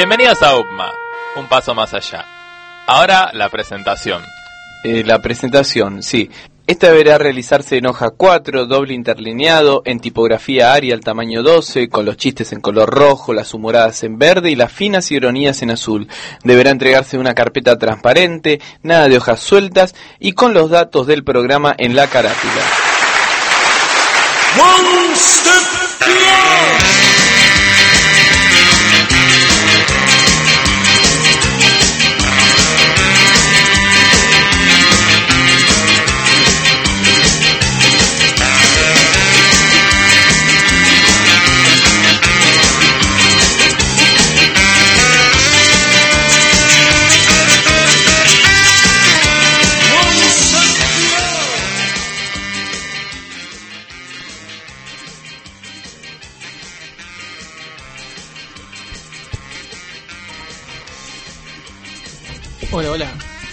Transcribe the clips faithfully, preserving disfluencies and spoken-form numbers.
Bienvenidos a U P M A, un paso más allá. Ahora la presentación. Eh, la presentación, sí. Esta deberá realizarse en hoja cuatro, doble interlineado, en tipografía Arial tamaño doce, con los chistes en color rojo, las humoradas en verde y las finas ironías en azul. Deberá entregarse en una carpeta transparente, nada de hojas sueltas y con los datos del programa en la carátula. One step beyond. Hola, hola.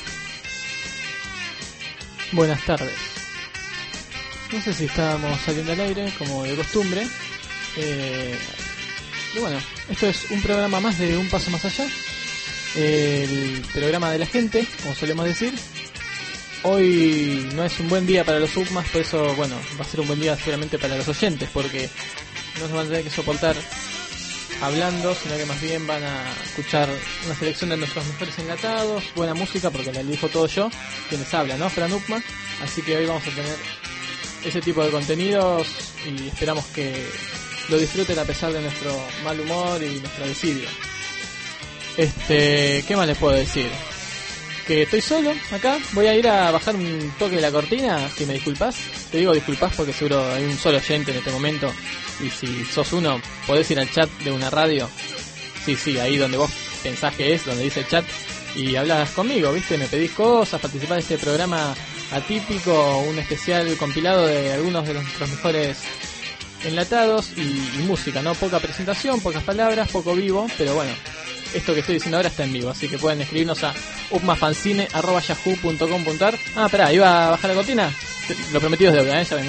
Buenas tardes. No sé si estábamos saliendo al aire, como de costumbre. Eh, y bueno, esto es un programa más de Un Paso Más Allá. El programa de la gente, como solemos decir. Hoy no es un buen día para los U P M As, por eso, bueno, va a ser un buen día seguramente para los oyentes, porque no se van a tener que soportar hablando, sino que más bien van a escuchar una selección de nuestros mejores enlatados, buena música, porque la elijo todo yo, quienes hablan, ¿no? Fran U P M A. Así que hoy vamos a tener ese tipo de contenidos y esperamos que lo disfruten a pesar de nuestro mal humor y nuestra desidia. Este, ¿qué más les puedo decir? Que estoy solo acá, voy a ir a bajar un toque de la cortina, si me disculpas. Te digo disculpas porque seguro hay un solo oyente en este momento. Y si sos uno, podés ir al chat de una radio. Sí, sí, ahí donde vos pensás que es, donde dice chat. Y hablas conmigo, ¿viste? Me pedís cosas, participás de este programa atípico, un especial compilado de algunos de nuestros mejores enlatados y, y música, ¿no? Poca presentación, pocas palabras, poco vivo, pero bueno, esto que estoy diciendo ahora está en vivo, así que pueden escribirnos a upmafancine arroba yahoo punto com punto ar. Ah, pará, ¿iba a bajar la cortina? Lo prometido es deuda, ¿eh? Ya vengo.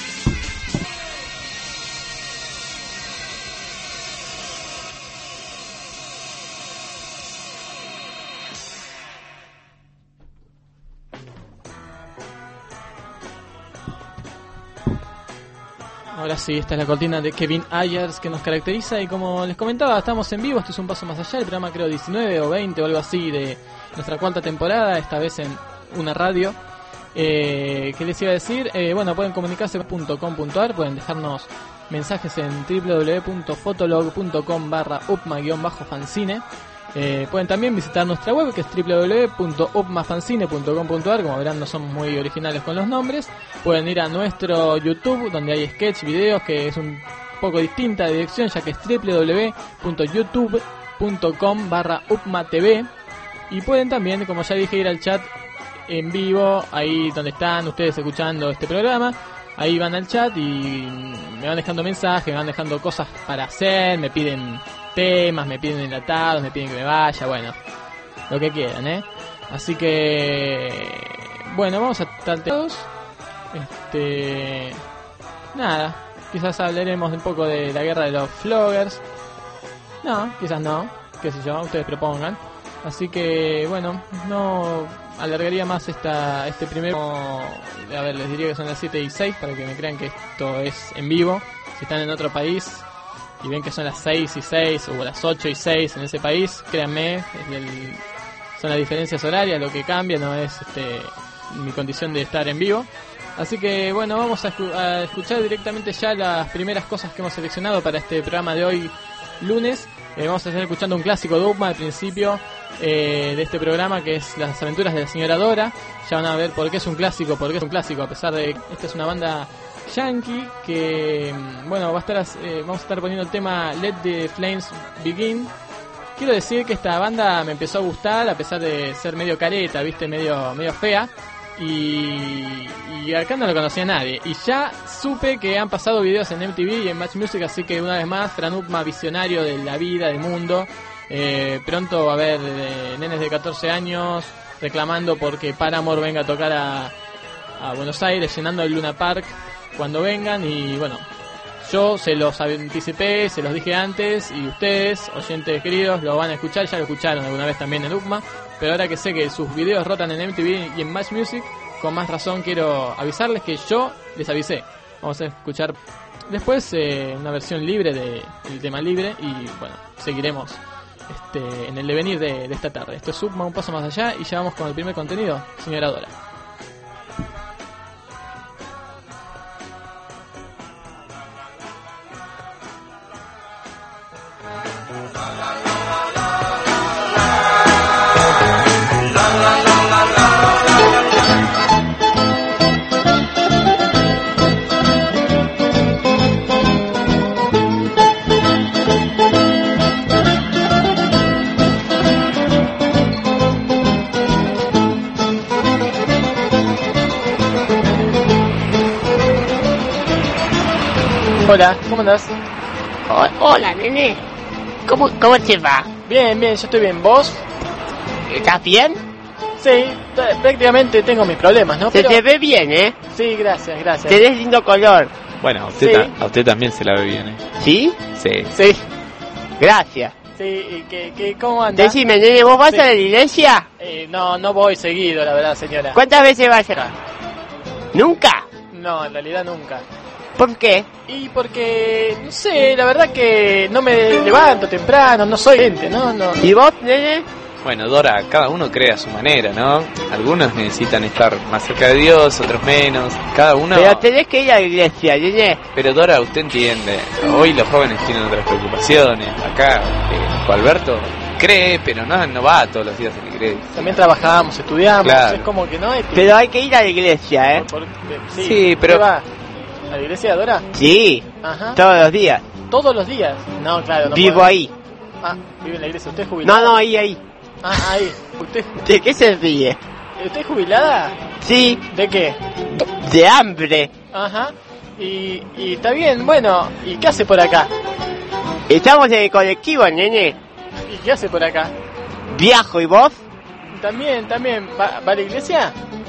Ahora sí, esta es la cortina de Kevin Ayers que nos caracteriza y como les comentaba, estamos en vivo, esto es Un Paso Más Allá, el programa creo diecinueve o veinte o algo así de nuestra cuarta temporada, esta vez en una radio. Eh, ¿Qué les iba a decir? Eh, bueno, pueden comunicarse punto com punto ar, pueden dejarnos mensajes en doble u doble u doble u punto fotolog punto com barra upma guión bajo fanzine. Eh, pueden también visitar nuestra web que es doble u doble u doble u punto upmafancine punto com punto ar. Como verán, no somos muy originales con los nombres. Pueden ir a nuestro YouTube donde hay sketch, videos, que es un poco distinta de dirección ya que es doble u doble u doble u punto youtube punto com barra upmatv. Y pueden también, como ya dije, ir al chat en vivo, ahí donde están ustedes escuchando este programa. Ahí van al chat y me van dejando mensajes, me van dejando cosas para hacer, me piden temas, me piden enlatados, me piden que me vaya, bueno, lo que quieran, ¿eh? Así que, bueno, vamos a estar todos. Este, nada, quizás hablaremos un poco de la guerra de los floggers. No, quizás no, qué sé yo, ustedes propongan. Así que, bueno, no alargaría más esta este primer... A ver, les diría que son las siete y seis para que me crean que esto es en vivo. Si están en otro país y ven que son las seis y seis o las ocho y seis en ese país, créanme, es el, son las diferencias horarias lo que cambia, no es este mi condición de estar en vivo. Así que bueno, vamos a, escu- a escuchar directamente ya las primeras cosas que hemos seleccionado para este programa de hoy, lunes. Eh, vamos a estar escuchando un clásico de U P M A al principio eh, de este programa, que es Las aventuras de la señora Dora. Ya van a ver por qué es un clásico, por qué es un clásico, a pesar de que esta es una banda yankee que, bueno, va a estar eh, vamos a estar poniendo el tema Let the Flames Begin. Quiero decir que esta banda me empezó a gustar a pesar de ser medio careta, viste, medio medio fea. Y, y acá no lo conocía nadie. Y ya supe que han pasado videos en M T V y en Match Music, así que una vez más, Fran U P M A, visionario de la vida, del mundo. Eh, pronto va a haber eh, nenes de catorce años reclamando porque Paramore venga a tocar a, a Buenos Aires, llenando el Luna Park cuando vengan. Y bueno, yo se los anticipé, se los dije antes, y ustedes, oyentes queridos, lo van a escuchar, ya lo escucharon alguna vez también en U C M A, pero ahora que sé que sus videos rotan en M T V y en Match Music, con más razón quiero avisarles que yo les avisé. Vamos a escuchar después eh, una versión libre de, del tema libre, y bueno, seguiremos este, en el devenir de, de esta tarde. Esto es U C M A, un paso más allá, y ya vamos con el primer contenido, señora Dora. Hola, ¿cómo andás? Oh, hola, nene. ¿Cómo, ¿Cómo te va? Bien, bien, yo estoy bien. ¿Vos? ¿Estás bien? Sí, t- prácticamente tengo mis problemas, ¿no? Se Pero... te ve bien, ¿eh? Sí, gracias, gracias. Tenés lindo color. Bueno, a usted, Sí. ta- a usted también se la ve bien, ¿eh? ¿Sí? Sí. Sí, Gracias. sí, y que, que, ¿cómo andás? Decime, nene, ¿vos vas Sí. a la iglesia? Eh, no, no voy seguido, la verdad, señora. ¿Cuántas veces vas a...? ¿Nunca? No, en realidad nunca. ¿Por qué? Y porque, no sé, la verdad que no me levanto temprano, no soy gente, ¿no? no. ¿Y vos, nene? Bueno, Dora, cada uno cree a su manera, ¿no? Algunos necesitan estar más cerca de Dios, otros menos. Cada uno... Pero tenés que ir a la iglesia, nene. Pero Dora, usted entiende. Hoy los jóvenes tienen otras preocupaciones. Acá, eh, Juan Alberto cree, pero no, no va todos los días a la iglesia. También trabajamos, estudiamos, Claro. es como que no hay... Pero hay que ir a la iglesia, ¿eh? Por- por- sí, Sí, pero- ¿qué va? ¿A la iglesia, Dora? Sí, Ajá. todos los días. ¿Todos los días? No, claro, no Vivo puedo. ahí. Ah, vive en la iglesia. ¿Usted es jubilada? No, no, ahí, ahí. Ah, ahí. ¿Usted, ¿De qué se ríe? ¿Usted es jubilada? Sí, ¿De qué? de hambre. Ajá. Y, y está bien, bueno, ¿y qué hace por acá? Estamos en el colectivo, nene. ¿Y qué hace por acá? Viajo, ¿y vos? También, también, ¿va, va a la iglesia?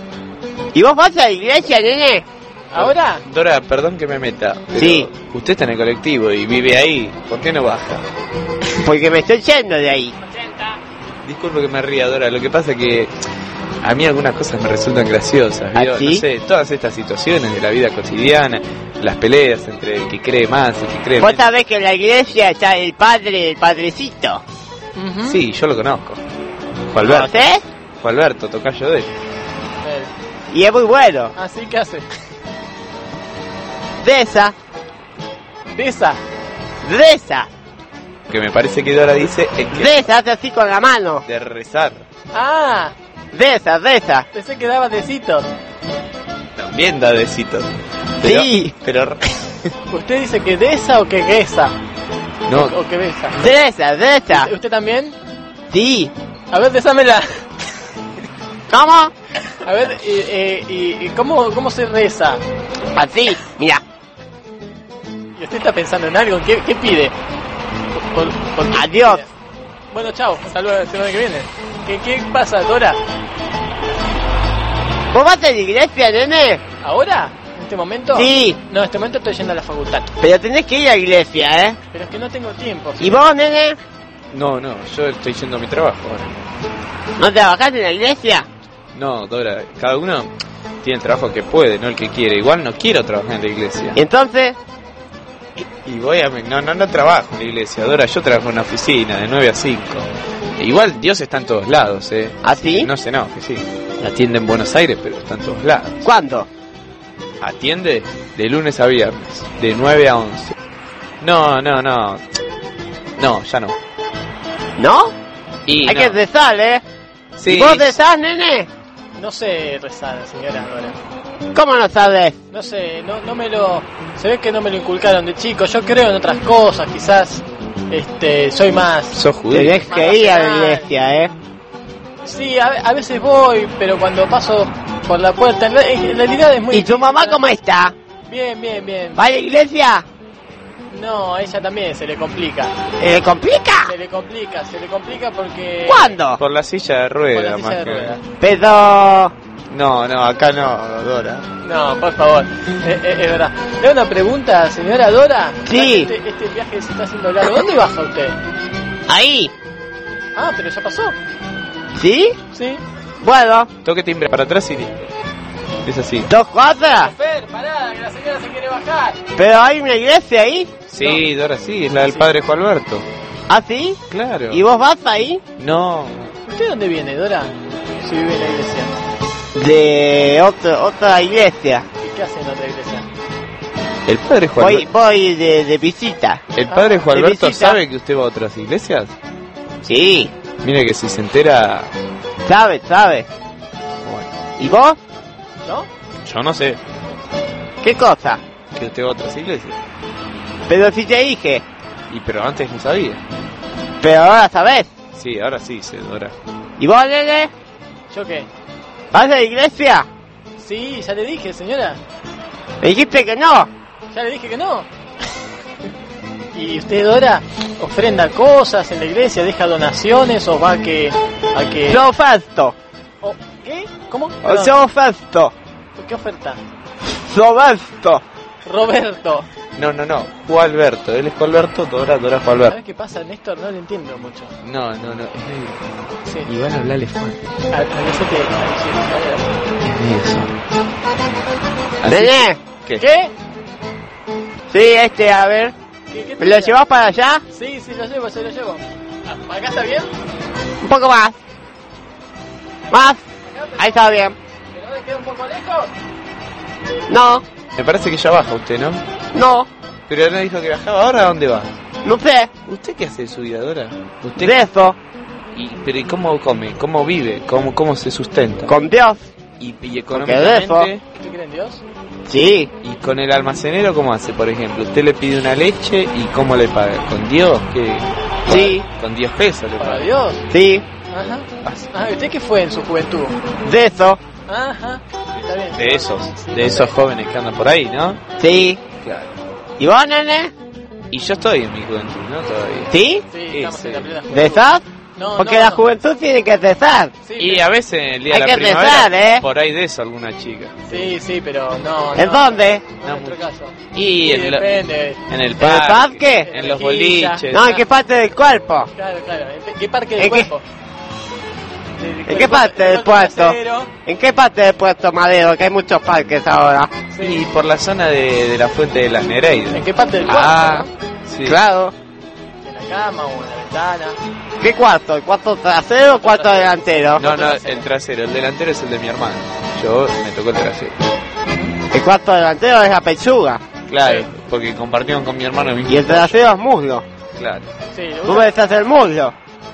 ¿Y vos vas a la iglesia, nene? ¿Ahora? Dora, perdón que me meta. Pero Sí. usted está en el colectivo y vive ahí. ¿Por qué no baja? Porque me estoy yendo de ahí. Disculpe que me ría, Dora. Lo que pasa es que a mí algunas cosas me resultan graciosas. ¿vio? ¿Ah, sí? No sé, todas estas situaciones de la vida cotidiana, las peleas entre el que cree más y el que cree Vos menos. sabés que en la iglesia está el padre, el padrecito. Ujú. Sí, yo lo conozco. Juan Alberto. ¿Conocés? Juan Alberto, tocayo de él. Eh, Y es muy bueno. ¿Así qué hace? Reza, ¿Besa? reza, Que me parece que Dora dice es que reza, hace así con la mano. de rezar. Ah, Reza, reza. pensé que daba besitos. También da besitos. Pero, Sí. Pero ¿Usted dice que desa o que guesa? no, O, o que besa. Reza, reza. ¿Usted también? Sí. A ver, desámela. ¿Cómo? A ver, y, eh, y, y ¿cómo, ¿cómo se reza? Así, mira. ¿Y usted está pensando en algo? ¿Qué, qué pide? Por- por- por- Adiós. Bueno, chao. Hasta luego la semana que viene. ¿Qué, qué pasa, Dora? ¿Vos vas a la iglesia, nene? ¿Ahora? ¿En este momento? Sí. No, en este momento estoy yendo a la facultad. Pero tenés que ir a la iglesia, ¿eh? Pero es que no tengo tiempo. ¿Y vos, nene? no, no, yo estoy yendo a mi trabajo ahora. ¿No trabajás en la iglesia? No, Dora, cada uno tiene el trabajo que puede, no el que quiere. Igual no quiero trabajar en la iglesia. Entonces, Y voy a... No, no, no trabajo en la iglesia, Dora, yo trabajo en una oficina de nueve a cinco. Igual Dios está en todos lados, ¿eh? ¿así? No se enoje, sí. Atiende en Buenos Aires, pero está en todos lados. ¿Cuándo? Atiende de lunes a viernes, de nueve a once. No, no, no. No, ya no. ¿No? Y Hay no. que rezar, ¿eh? Sí. ¿Y vos rezás, nene? No sé rezar, señora Dora. ¿Cómo no sabes? No sé, no, no me lo... Se ve que no me lo inculcaron de chico. Yo creo en otras cosas, quizás. Este, soy más... Sos judío. Tenés que ir a la iglesia, ¿eh? Sí, a, a veces voy, pero cuando paso por la puerta... En, re- en realidad es muy... ¿Y tu mamá cómo está? Bien, bien, bien. ¿Va a la iglesia? No, a ella también se le complica. ¿Eh, complica? Se le complica, se le complica porque... ¿Cuándo? Por la silla de Por ruedas, la silla más de que... ruedas. Pero... No, no, acá no, Dora. No, por favor, eh, eh, es verdad. Le hago una pregunta, señora Dora. Sí. Este, este viaje se está haciendo largo. ¿Dónde baja usted? Ahí. Ah, pero ya pasó. ¿Sí? Sí. Bueno, Toque timbre para atrás y listo. Es así. dos cuadras. Chofer, pará, que la señora se quiere bajar. Pero hay una iglesia ahí. Sí, Dora, sí, es la del padre Juan Alberto. ¿Ah, sí? Claro. ¿Y vos vas ahí? No. ¿Usted dónde viene, Dora? Si vive en la iglesia. De otro, otra iglesia. ¿Y qué hace en otra iglesia? El padre Juan Voy, Alberto. voy de, de visita. El padre Juan de Alberto visita. sabe que usted va a otras iglesias. Sí, Mire que si se entera. sabe, sabe. Bueno, ¿Y vos? ¿No? yo no sé ¿Qué cosa? que usted va a otras iglesias. Pero si te dije. Y pero antes no sabía. Pero ahora sabés. Sí, ahora sí, sé, Dora. ¿Y vos, nene? ¿Yo qué? ¿Vas a la iglesia? Sí, ya le dije, señora. Me dijiste que no. Ya le dije que no. ¿Y usted, Dora, ofrenda cosas en la iglesia, deja donaciones o va a que... a que... Yo oferto. o- ¿Qué? ¿Cómo? O Perdón, yo oferto. ¿qué oferta? Roberto. Roberto. No, no, no. Juan Alberto. Él es Juan Alberto, Dora, Dora Juan Alberto. ¿Sabes qué pasa, Néstor? No lo entiendo mucho. No, no, no. Es medio. Sí. Y van a hablarle fuerte. A, a eso te... a- sí, a- Es medio eso. Así- Nene. ¿Qué? ¿Qué? Sí, este, a ver. ¿Qué, qué te ¿Me lo diga? llevas para allá? Sí, sí, lo llevo, se lo llevo. Ah, ¿acá está bien? Un poco más. Más. Ahí está bien. ¿Pero me queda un poco lejos? No, Me parece que ya baja usted, ¿no? no, Pero no dijo que bajaba. ¿Ahora a dónde va? no sé. ¿Usted qué hace de su vida, Dora? ¿Usted? De eso, Y, pero ¿y cómo come? ¿Cómo vive? ¿Cómo, cómo se sustenta? con Dios. ¿Y, y de eso. económicamente? ¿Usted cree en Dios? Sí, ¿Y con el almacenero cómo hace, por ejemplo? Usted le pide una leche y ¿cómo le paga? ¿Con Dios? ¿Qué? sí, Con diez pesos le ¿Para paga. Dios? sí, Ajá. Ah, ¿usted qué fue en su juventud? de eso, Ajá. Está bien. De esos, de esos jóvenes que andan por ahí, ¿no? sí. Claro. ¿Y vos, nene? Y yo estoy en mi juventud, ¿no? Todavía. ¿Sí? Sí, estamos Ese. en la plena juventud. ¿De esas? No, Porque no, la no. juventud tiene que cesar. Sí, Y pero- a veces en el día Hay de la que primavera, rezar, ¿eh? por ahí de eso alguna chica. Sí, sí, pero no, no. ¿En dónde? No, No en nuestro caso. Y Sí, en, la- depende. en el el parque, parque? en los Rejilla. boliches. No, ¿en qué parte del cuerpo? Claro, claro. ¿En qué parque del ¿En qué- cuerpo? Del ¿En cuerpo- qué parte del del cuerpo puerto? trasero. ¿En qué parte del puerto Madero? Que hay muchos parques ahora. Sí. Y por la zona de, de la fuente de las Nereidas. ¿En qué parte del cuerpo? Ah, ¿no? sí. Claro. ¿En la cama o en la ventana? ¿Qué cuarto? ¿El cuarto trasero o cuarto delantero? No, no, el trasero. El delantero es el de mi hermano. Yo me tocó el trasero. El cuarto delantero es la pechuga. Claro, Sí. porque compartieron con mi hermano el mismo Y el pollo. trasero es muslo. Claro. Sí, le ¿Tú gusta- me estás el muslo?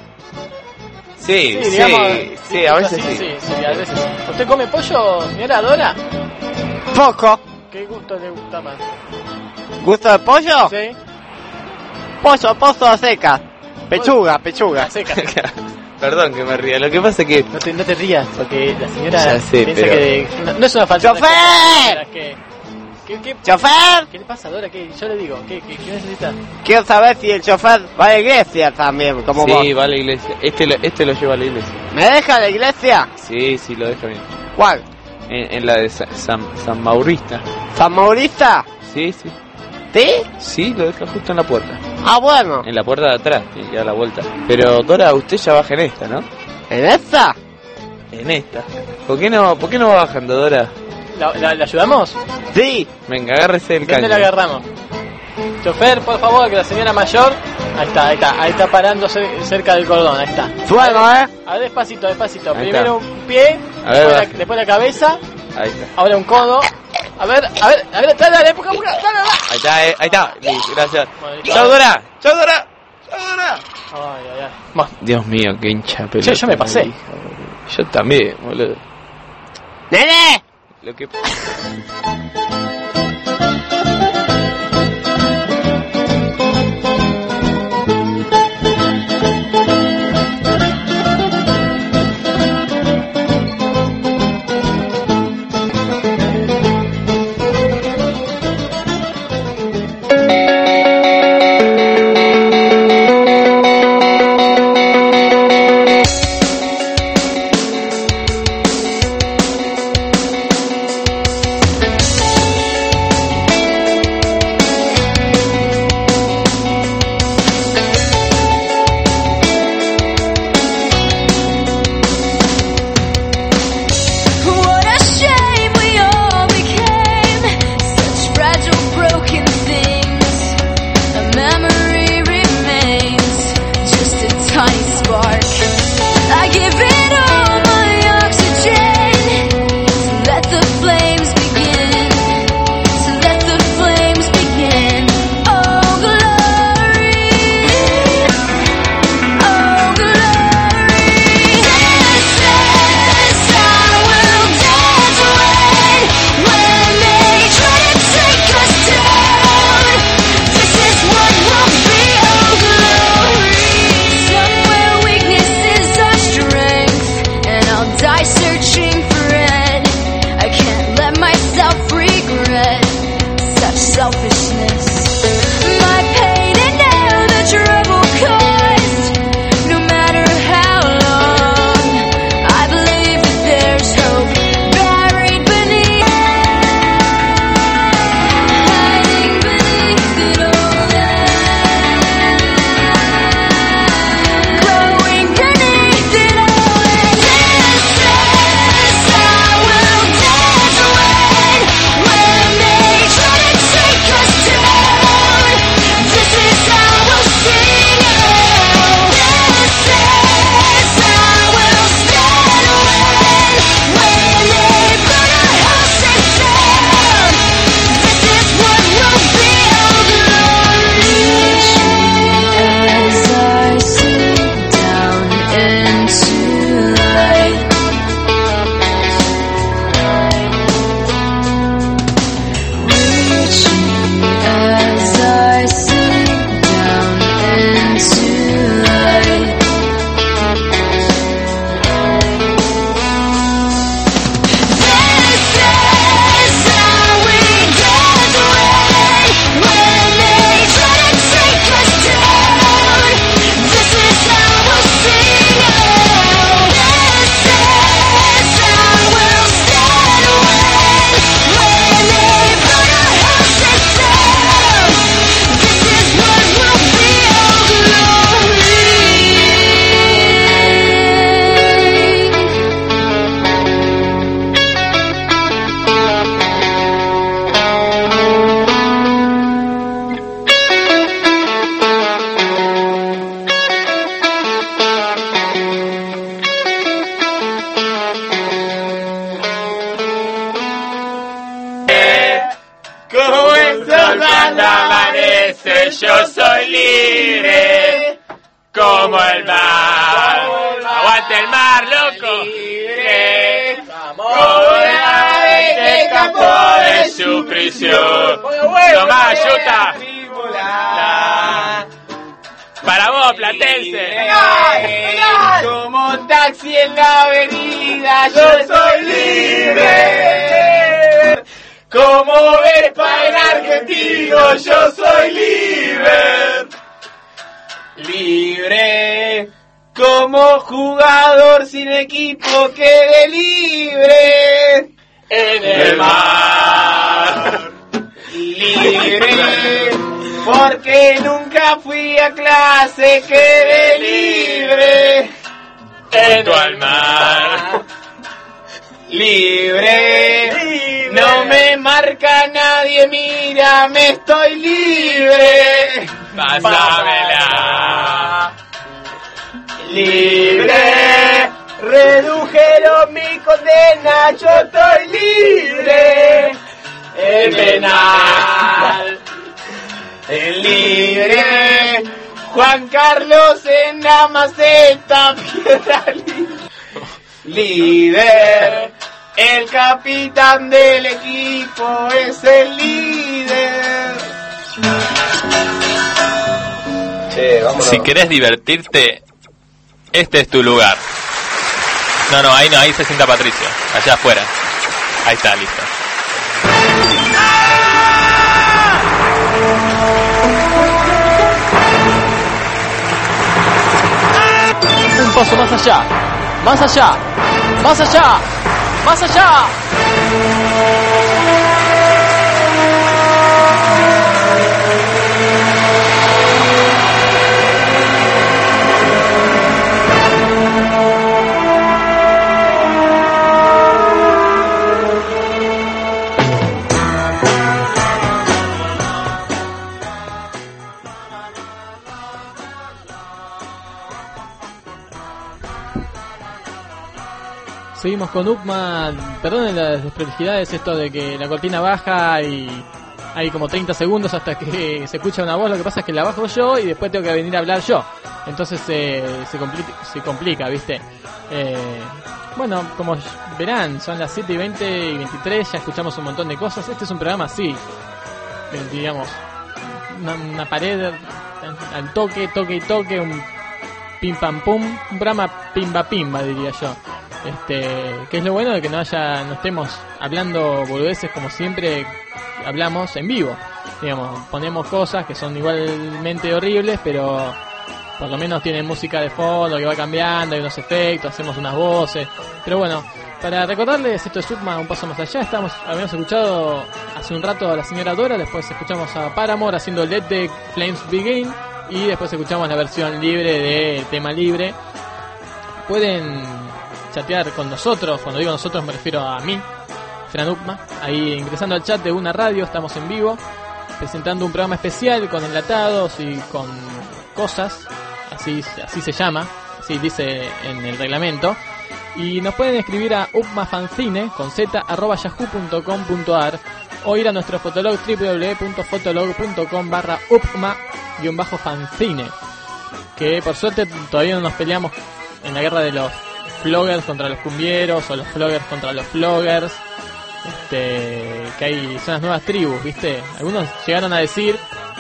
Sí, sí, digamos, sí, a veces sí. sí. Sí, a veces. ¿Usted come pollo, señora Dora? Poco. ¿Qué gusto le gusta más? ¿Gusto de pollo? Sí. Pollo, pozo a seca. Pechuga, pechuga. La seca. Perdón que me ría. Lo que pasa es que No te, no te rías, porque la señora Ya sé, piensa pero- que no, no es una falta. ¡Chofer! ¿Qué, qué, qué, ¡Chofer! ¿Qué le pasa, Dora? ¿Qué? Yo le digo, ¿qué, qué, qué necesita? Quiero saber si el chofer va a la iglesia también, como vos. sí, va a la iglesia. Este lo, este lo lleva a la iglesia. ¿Me deja la iglesia? Sí, sí, lo deja bien. ¿Cuál? En, en la de Sa- San, San Maurista. ¿San Maurista? Sí, sí. ¿Sí? Sí, lo deja justo en la puerta. Ah, bueno. En la puerta de atrás, y a la vuelta. Pero Dora, usted ya baja en esta, ¿no? ¿En esa? En esta. ¿Por qué no, por qué no va bajando, Dora? ¿La, la, la ayudamos? Sí. Venga, agárrese del ¿Dónde caño. la agarramos? Chofer, por favor, que la señora mayor... Ahí está, ahí está, ahí está parando cer- cerca del cordón, ahí está. Sueno, ¿eh? A ver, despacito, despacito. Ahí Primero está. un pie, A ver, después, la, baje. después la cabeza, Ahí está. ahora un codo. A ver, a ver, a ver, dale, dale, empuja, empuja, dale, dale. Ahí está, eh, ahí está. Listo, gracias. Bueno, listo. ¡Chau, Dora! ¡Chau, Dora! ¡Chau, Dora! Ay, ay, ay. Bueno, Dios mío, qué hincha pelota. Che, yo me pasé. hija, boludo. Yo también, boludo. ¡Nene! Lo que... veces yo soy libre como el mar. Aguante el mar, loco. Libre como el ave que escapó de su prisión. Tomá, Yuta. Para vos, platense. Como taxi en la avenida, yo soy libre. Como Vespa en argentino, yo soy libre. Libre. Como jugador sin equipo, quede libre. En el mar. Libre. Porque nunca fui a clase, quedé libre. Junto al mar. Libre. Libre. No me marca nadie, mira, me estoy libre. Pásamela. Libre. Redujeron mi condena, yo estoy libre. El penal. El libre. Juan Carlos en la maceta, piedra libre. Líder. El capitán del equipo es el líder. Che, vámonos. Si querés divertirte, este es tu lugar. No, no, ahí no, ahí se sienta Patricio. Allá afuera. Ahí está, listo. Un paso más allá, más allá, más allá, más allá. Seguimos con Upma. Perdonen las desprolijidades, esto de que la cortina baja y hay como treinta segundos hasta que se escucha una voz. Lo que pasa es que la bajo yo y después tengo que venir a hablar yo. Entonces eh, se, complica, se complica, ¿viste? Eh, bueno, como verán, son las siete y veinte y veintitrés, ya escuchamos un montón de cosas. Este es un programa así, digamos, una, una pared al toque, toque y toque, un pim pam pum, un programa pimba pimba, diría yo. Este, que es lo bueno de que no haya, no estemos hablando boludeces como siempre hablamos en vivo. Digamos, ponemos cosas que son igualmente horribles, pero por lo menos tienen música de fondo que va cambiando, hay unos efectos, hacemos unas voces. Pero bueno, para recordarles, esto es Subma, un paso más allá. Estamos, habíamos escuchado hace un rato a la señora Dora, después escuchamos a Paramore haciendo Let the Flames Begin y después escuchamos la versión libre de tema libre. Pueden chatear con nosotros, cuando digo nosotros me refiero a mí, Fran Upma, ahí ingresando al chat de Una Radio. Estamos en vivo presentando un programa especial con enlatados y con cosas, así, así se llama, así dice en el reglamento, y nos pueden escribir a upmafanzine con z arroba yahoo punto com punto ar o ir a nuestro fotolog doble u doble u doble u punto fotolog punto com barra upma guión bajo fanzine, que por suerte todavía no nos peleamos en la guerra de los floggers contra los cumbieros o los floggers contra los floggers, este, que hay, son las nuevas tribus, ¿viste? Algunos llegaron a decir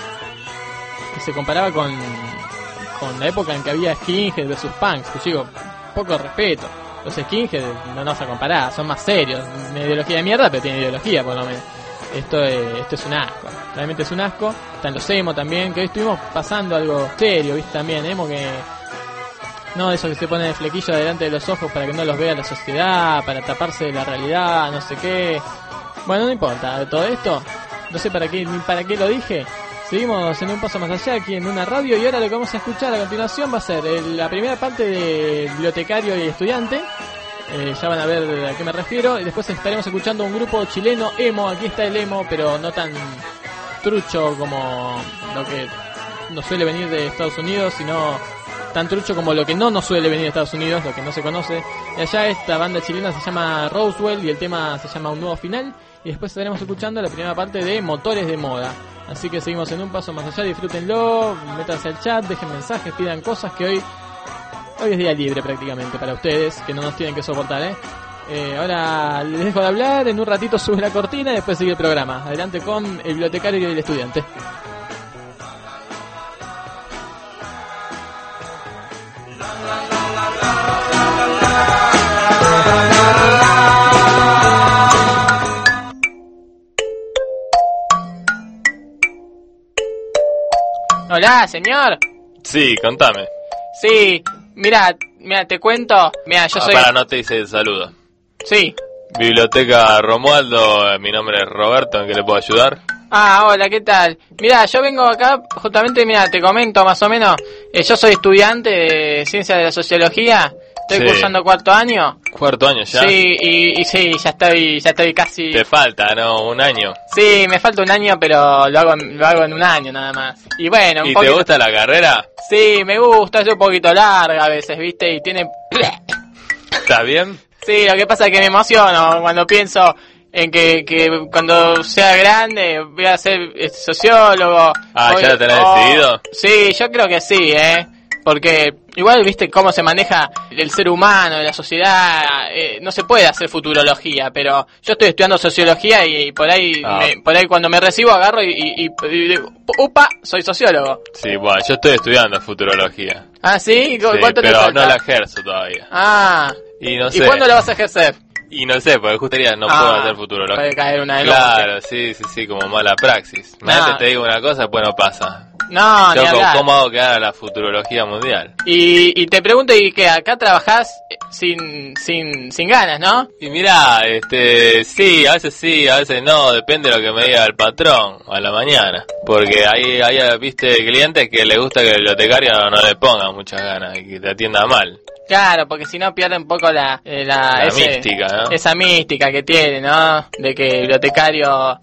que se comparaba con con la época en que había skinhead versus punks, que yo digo, poco respeto. Los skinhead no nos vas a comparar, son más serios, una ideología de mierda, pero tienen ideología por lo menos. Esto es, esto es un asco, realmente es un asco. Están los emo también, que hoy estuvimos pasando algo serio, ¿viste? También, emo que... No, eso que se pone el flequillo delante de los ojos para que no los vea la sociedad, para taparse de la realidad, no sé qué. Bueno, no importa, de todo esto, no sé para qué, ni para qué lo dije. Seguimos en un paso más allá aquí en Una Radio y ahora lo que vamos a escuchar a continuación va a ser el, la primera parte de bibliotecario y estudiante. Eh, ya van a ver a qué me refiero. Y después estaremos escuchando un grupo chileno emo. Aquí está el emo, pero no tan trucho como lo que nos suele venir de Estados Unidos, sino tan trucho como lo que no nos suele venir de Estados Unidos, lo que no se conoce. Y allá esta banda chilena se llama Roswell y el tema se llama Un Nuevo Final. Y después estaremos escuchando la primera parte de Motores de Moda. Así que seguimos en Un Paso Más Allá, disfrútenlo, métanse al chat, dejen mensajes, pidan cosas que hoy hoy es día libre prácticamente para ustedes, que no nos tienen que soportar, ¿eh? Eh, ahora les dejo de hablar, en un ratito sube la cortina y después sigue el programa. Adelante con el bibliotecario y el estudiante. Hola, señor. Sí, contame. Sí, mira, mira, te cuento. Mira, yo Ah, soy... para, no te hice el saludo. Sí. Biblioteca Romualdo, mi nombre es Roberto, ¿en qué le puedo ayudar? Ah, hola, ¿qué tal? Mira, yo vengo acá, justamente, mira, te comento más o menos. Eh, yo soy estudiante de Ciencias de la Sociología. Estoy Sí. cursando cuarto año. ¿Cuarto año ya? Sí, y, y sí, ya estoy, ya estoy casi... Te falta, ¿no? Un año. Sí, me falta un año, pero lo hago, lo hago en un año nada más. Y bueno, un ¿Y poquito... te gusta la carrera? Sí, me gusta, es un poquito larga a veces, ¿viste? Y tiene... ¿Está bien? Sí, lo que pasa es que me emociono cuando pienso en que, que cuando sea grande voy a ser este, sociólogo. Ah, Voy- ¿ya lo tenés oh, decidido? Sí, yo creo que sí, ¿eh? Porque igual, viste, cómo se maneja el ser humano, la sociedad, eh, no se puede hacer futurología, pero yo estoy estudiando sociología y, y por ahí Ah. me- por ahí cuando me recibo agarro y, y, y- y digo, upa, soy sociólogo. Sí, bueno, yo estoy estudiando futurología. ¿Ah, sí? ¿Cu- Sí, ¿Cuánto te pero falta? no la ejerzo todavía. Ah, Y no ¿y sé. cuándo lo vas a ejercer? Y no sé, porque justo no Ah, puedo hacer futurología. puede caer una denuncia. Claro, sí, sí, sí, como mala praxis. Imagínate, No. te digo una cosa, pues no pasa. No, ni Yo, hablar. ¿cómo hago que haga la futurología mundial? Y, y te pregunto, ¿y qué? Acá trabajás sin, sin, sin ganas, ¿no? Y mirá, este, sí, a veces sí, a veces no, depende de lo que me diga el patrón a la mañana. Porque hay, hay, viste, clientes que les gusta que el bibliotecario no le ponga muchas ganas y que te atienda mal. Claro, porque si no pierde un poco la, eh, la, La ese- mística, ¿no? esa mística que tiene, ¿no? De que el bibliotecario,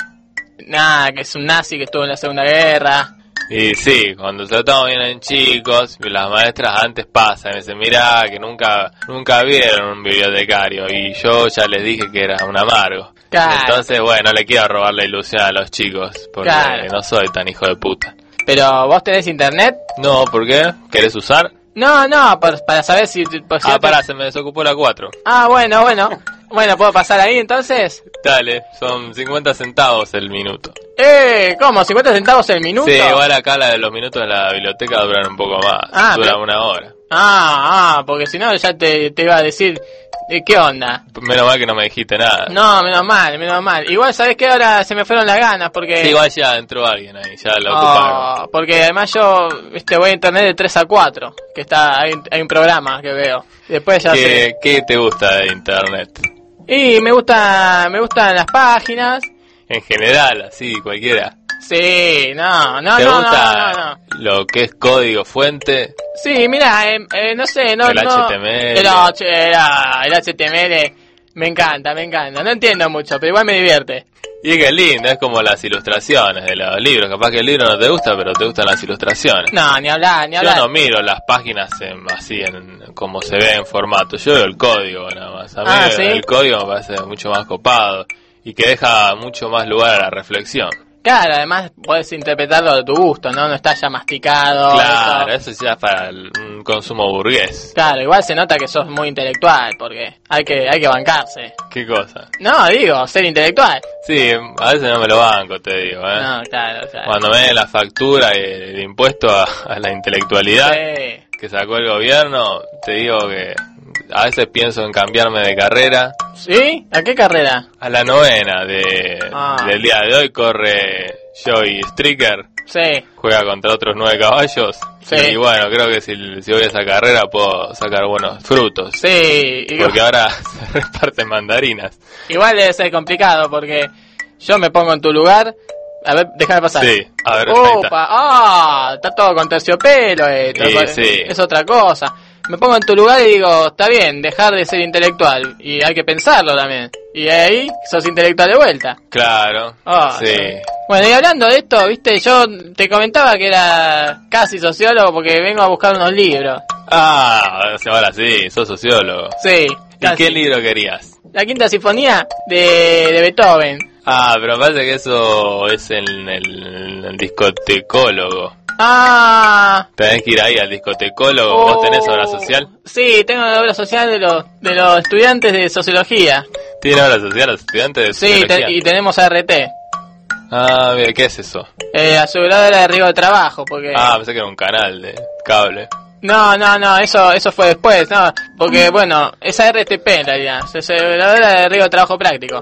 nada, que es un nazi que estuvo en la Segunda Guerra. Y sí, cuando se lo vienen chicos, las maestras antes pasan y me dicen, mirá, que nunca, nunca vieron un bibliotecario y yo ya les dije que era un amargo. Claro. Entonces, bueno, no le quiero robar la ilusión a los chicos, porque Claro. no soy tan hijo de puta. Pero, ¿vos tenés internet? No, ¿por qué? ¿Querés usar? No, no, por- para saber si... por si Ah, no te- pará, se me desocupó la cuatro. Ah, bueno, bueno. Bueno, ¿puedo pasar ahí entonces? Dale, son cincuenta centavos el minuto. Eh, ¿cómo? ¿cincuenta centavos el minuto? Sí, igual acá la de los minutos en la biblioteca duran un poco más, Ah, dura pero- una hora. Ah, ah, porque si no ya te, te iba a decir, eh, ¿qué onda? Menos mal que no me dijiste nada. No, menos mal, menos mal. Igual, ¿sabés qué? Ahora se me fueron las ganas porque... Sí, igual ya entró alguien ahí, ya lo ocuparon. Oh, porque además yo este, voy a internet de tres a cuatro, que está hay, hay un programa que veo. Después ya sé. ¿Qué, ¿Qué te gusta de internet? Y me gusta me gustan las páginas. En general, así, cualquiera. Sí, no, no, ¿Te no, gusta no, no, no. lo que es código fuente? Sí, mira, eh, eh, no sé, no, El no. H T M L. El, H- era- el H T M L me encanta, me encanta. No entiendo mucho, pero igual me divierte. Y es que es lindo, es como las ilustraciones de los libros. Capaz que el libro no te gusta, pero te gustan las ilustraciones. No, ni hablar, ni Yo hablar. no miro las páginas en, así, en como se ve en formato. Yo veo el código nada más. A mí Ah, el, ¿sí? el código me parece mucho más copado y que deja mucho más lugar a la reflexión. Claro, además puedes interpretarlo de tu gusto, ¿no? No está ya masticado. Claro, eso. eso ya es para el, un consumo burgués. Claro, igual se nota que sos muy intelectual, porque hay que hay que bancarse. ¿Qué cosa? No, digo, ser intelectual. Sí, a veces no me lo banco, te digo, ¿eh? No, claro, claro. Cuando me den la factura y el impuesto a, a la intelectualidad Sí. que sacó el gobierno, te digo que a veces pienso en cambiarme de carrera. ¿Sí? ¿A qué carrera? A la novena de, Ah. del día de hoy corre Joey Stricker, Sí. juega contra otros nueve caballos. Sí. Y bueno, creo que si, si voy a esa carrera puedo sacar buenos frutos. Sí, y- Porque ahora se reparten mandarinas. igual debe ser complicado porque yo me pongo en tu lugar. A ver, déjame pasar. Sí, a ver, ahí está. Opa, ah, está todo con terciopelo esto. Sí, es, sí. es otra cosa. Me pongo en tu lugar y digo, está bien, dejar de ser intelectual. Y hay que pensarlo también. Y ahí sos intelectual de vuelta. Claro, Ah, sí. Bueno, y hablando de esto, viste, yo te comentaba que era casi sociólogo porque vengo a buscar unos libros. Ah, ahora sí, sos sociólogo. Sí. ¿Y casi. qué libro querías? La Quinta Sinfonía de, de Beethoven. Ah, pero me parece que eso es en el, el discotecólogo. Ah. Tenés que ir ahí al discotecólogo. Oh. ¿Vos tenés obra social? Sí, tengo la obra social de los de los estudiantes de sociología. ¿Tiene obra social los estudiantes de Sí, sociología? te, y tenemos A R T. Ah, bien, ¿qué es eso? Eh, aseguradora de riesgo de trabajo, porque... Ah, pensé que era un canal de cable. No, no, no, eso eso fue después, no, porque bueno, es A R T P en realidad, es aseguradora de riesgo de trabajo práctico.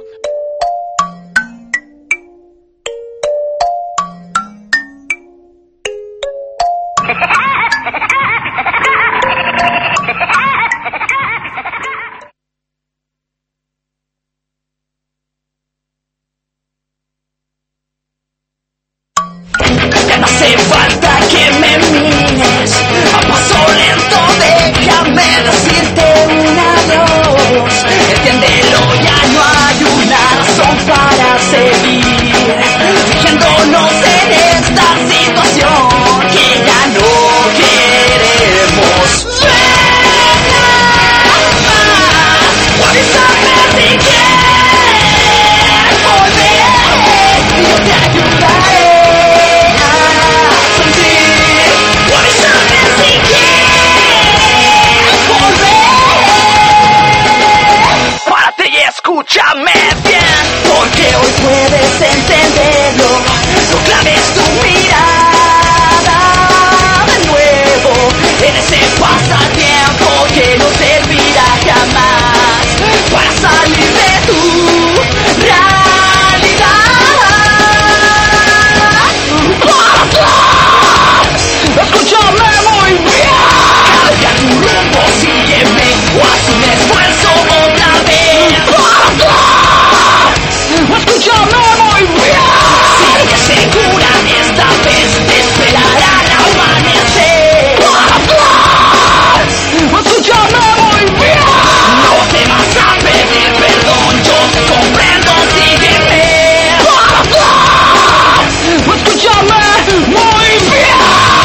Ya no hace falta que me mires, a paso lento déjame decirte un adiós. Entiéndelo, ya no hay una razón para seguir fingiéndonos en esta situación que ya no queremos ver más. Avísame si quieres volver y yo te ayudaré. Escúchame bien, porque hoy puedes entenderlo. Lo clave es tu mirada de nuevo en ese pasatiempo que no servirá jamás para salir de tu realidad. Escúchame muy bien, cambia tu rumbo, sígueme o haz un esfuerzo otra vez. Escúchame muy bien, sigue segura, esta vez te esperará al amanecer. Escúchame muy bien, no temas a pedir perdón, yo te comprendo, sígueme. Escúchame muy bien.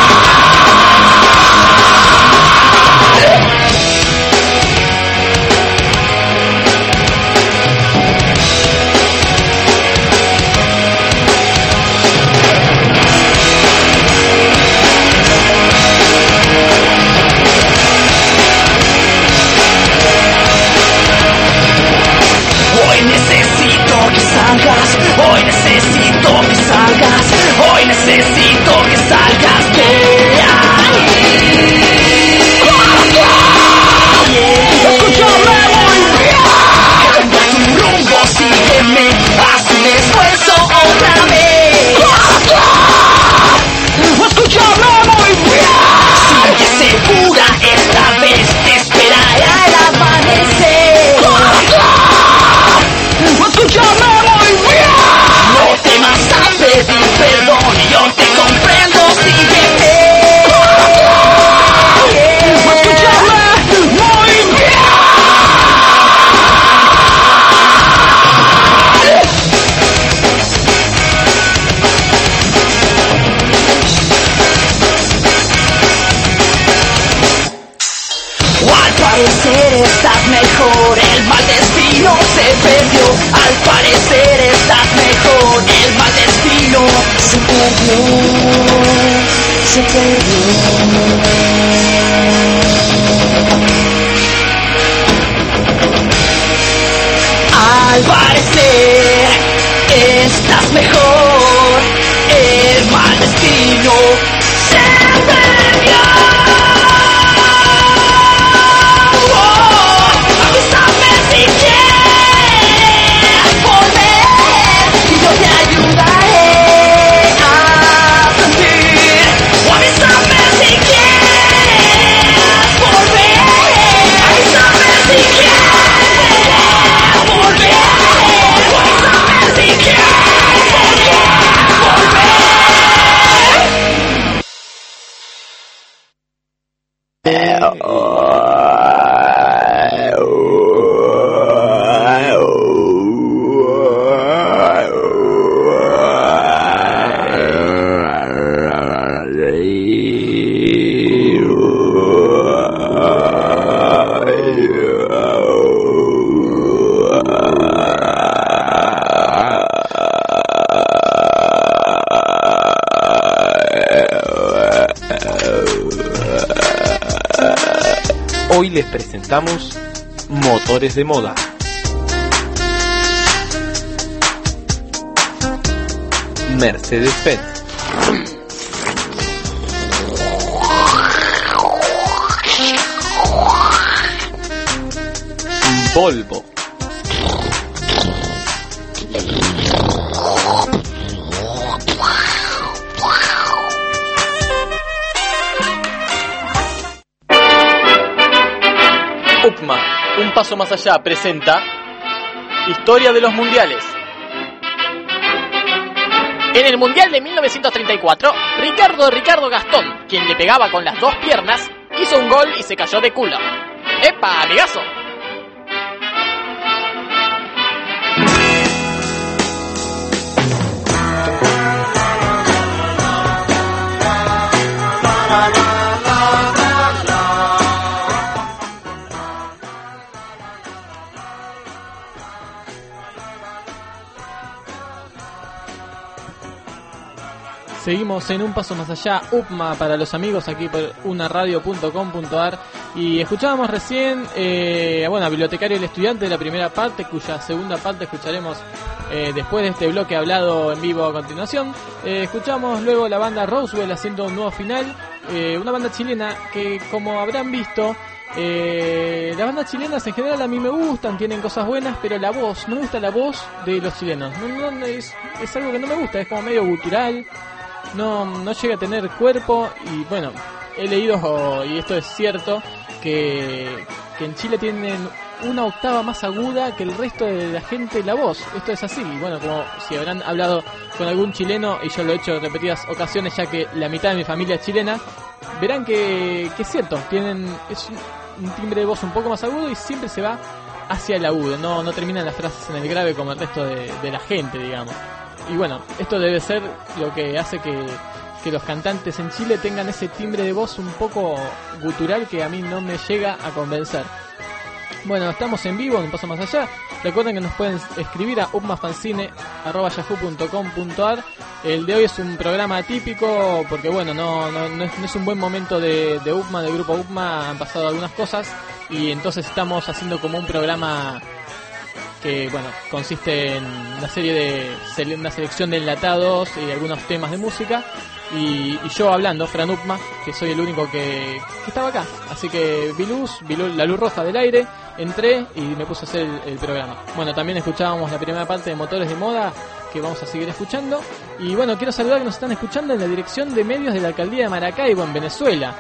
Hoy necesito que salgas, hoy necesito que salgas, hoy necesito que salgas de ahí. Escúchame muy bien, cambia tu rumbo, sígueme, haz un esfuerzo otra vez. Escúchame muy bien, sigue segura, esta vez te esperará el amanecer. Escúchame muy bien, no temas a pedir perdón, yo te comprendo, sígueme. Escúchame muy bien. O al parecer estás mejor, el mal destino se perdió. Al parecer estás mejor, el mal destino se perdió, se perdió. Al parecer estás mejor, el mal destino se perdió. Avísame si quieres volver y yo te ayudaré a sentir. Avísame si quieres volver. Avísame si quieres volver. Avísame si quieres volver. les presentamos Motores de Moda. Mercedes-Benz, Volvo, UPMA, un paso más allá, presenta Historia de los Mundiales. En el Mundial de mil novecientos treinta y cuatro, Ricardo Ricardo Gastón, quien le pegaba con las dos piernas, hizo un gol y se cayó de culo. ¡Epa, amigazo! Seguimos en Un Paso Más Allá, UPMA para los amigos aquí por unaradio punto com punto ar. Y escuchábamos recién eh, bueno, a Bibliotecario y el Estudiante de la primera parte, cuya segunda parte escucharemos eh, después de este bloque hablado en vivo a continuación. Eh, escuchamos luego la banda Roswell haciendo un nuevo final, eh, una banda chilena que, como habrán visto, Eh, las bandas chilenas en general a mí me gustan, tienen cosas buenas, pero la voz, no me gusta la voz de los chilenos. No, no, es, es algo que no me gusta, es como medio gutural, no, no llega a tener cuerpo. Y bueno, he leído, y esto es cierto, que, que en Chile tienen una octava más aguda que el resto de la gente la voz. Esto es así. Y bueno, como si habrán hablado con algún chileno, y yo lo he hecho en repetidas ocasiones ya que la mitad de mi familia es chilena, verán que, que es cierto, tienen es un, un timbre de voz un poco más agudo y siempre se va hacia el agudo, no, no terminan las frases en el grave como el resto de, de la gente, digamos. Y bueno, esto debe ser lo que hace que, que los cantantes en Chile tengan ese timbre de voz un poco gutural que a mí no me llega a convencer. Bueno, estamos en vivo, un paso más allá. Recuerden que nos pueden escribir a upmafancine arroba yahoo punto com punto ar. El de hoy es un programa atípico porque bueno, no, no, no, es, no es un buen momento de, de UPMA, del grupo UPMA. Han pasado algunas cosas y entonces estamos haciendo como un programa que bueno, consiste en una serie de una selección de enlatados y algunos temas de música. Y, y yo hablando, Fran Upma, que soy el único que, que estaba acá. Así que vi luz, vi luz, la luz roja del aire, entré y me puse a hacer el, el programa. Bueno, también escuchábamos la primera parte de Motores de Moda, que vamos a seguir escuchando. Y bueno, quiero saludar que nos están escuchando en la dirección de medios de la alcaldía de Maracaibo, en Venezuela.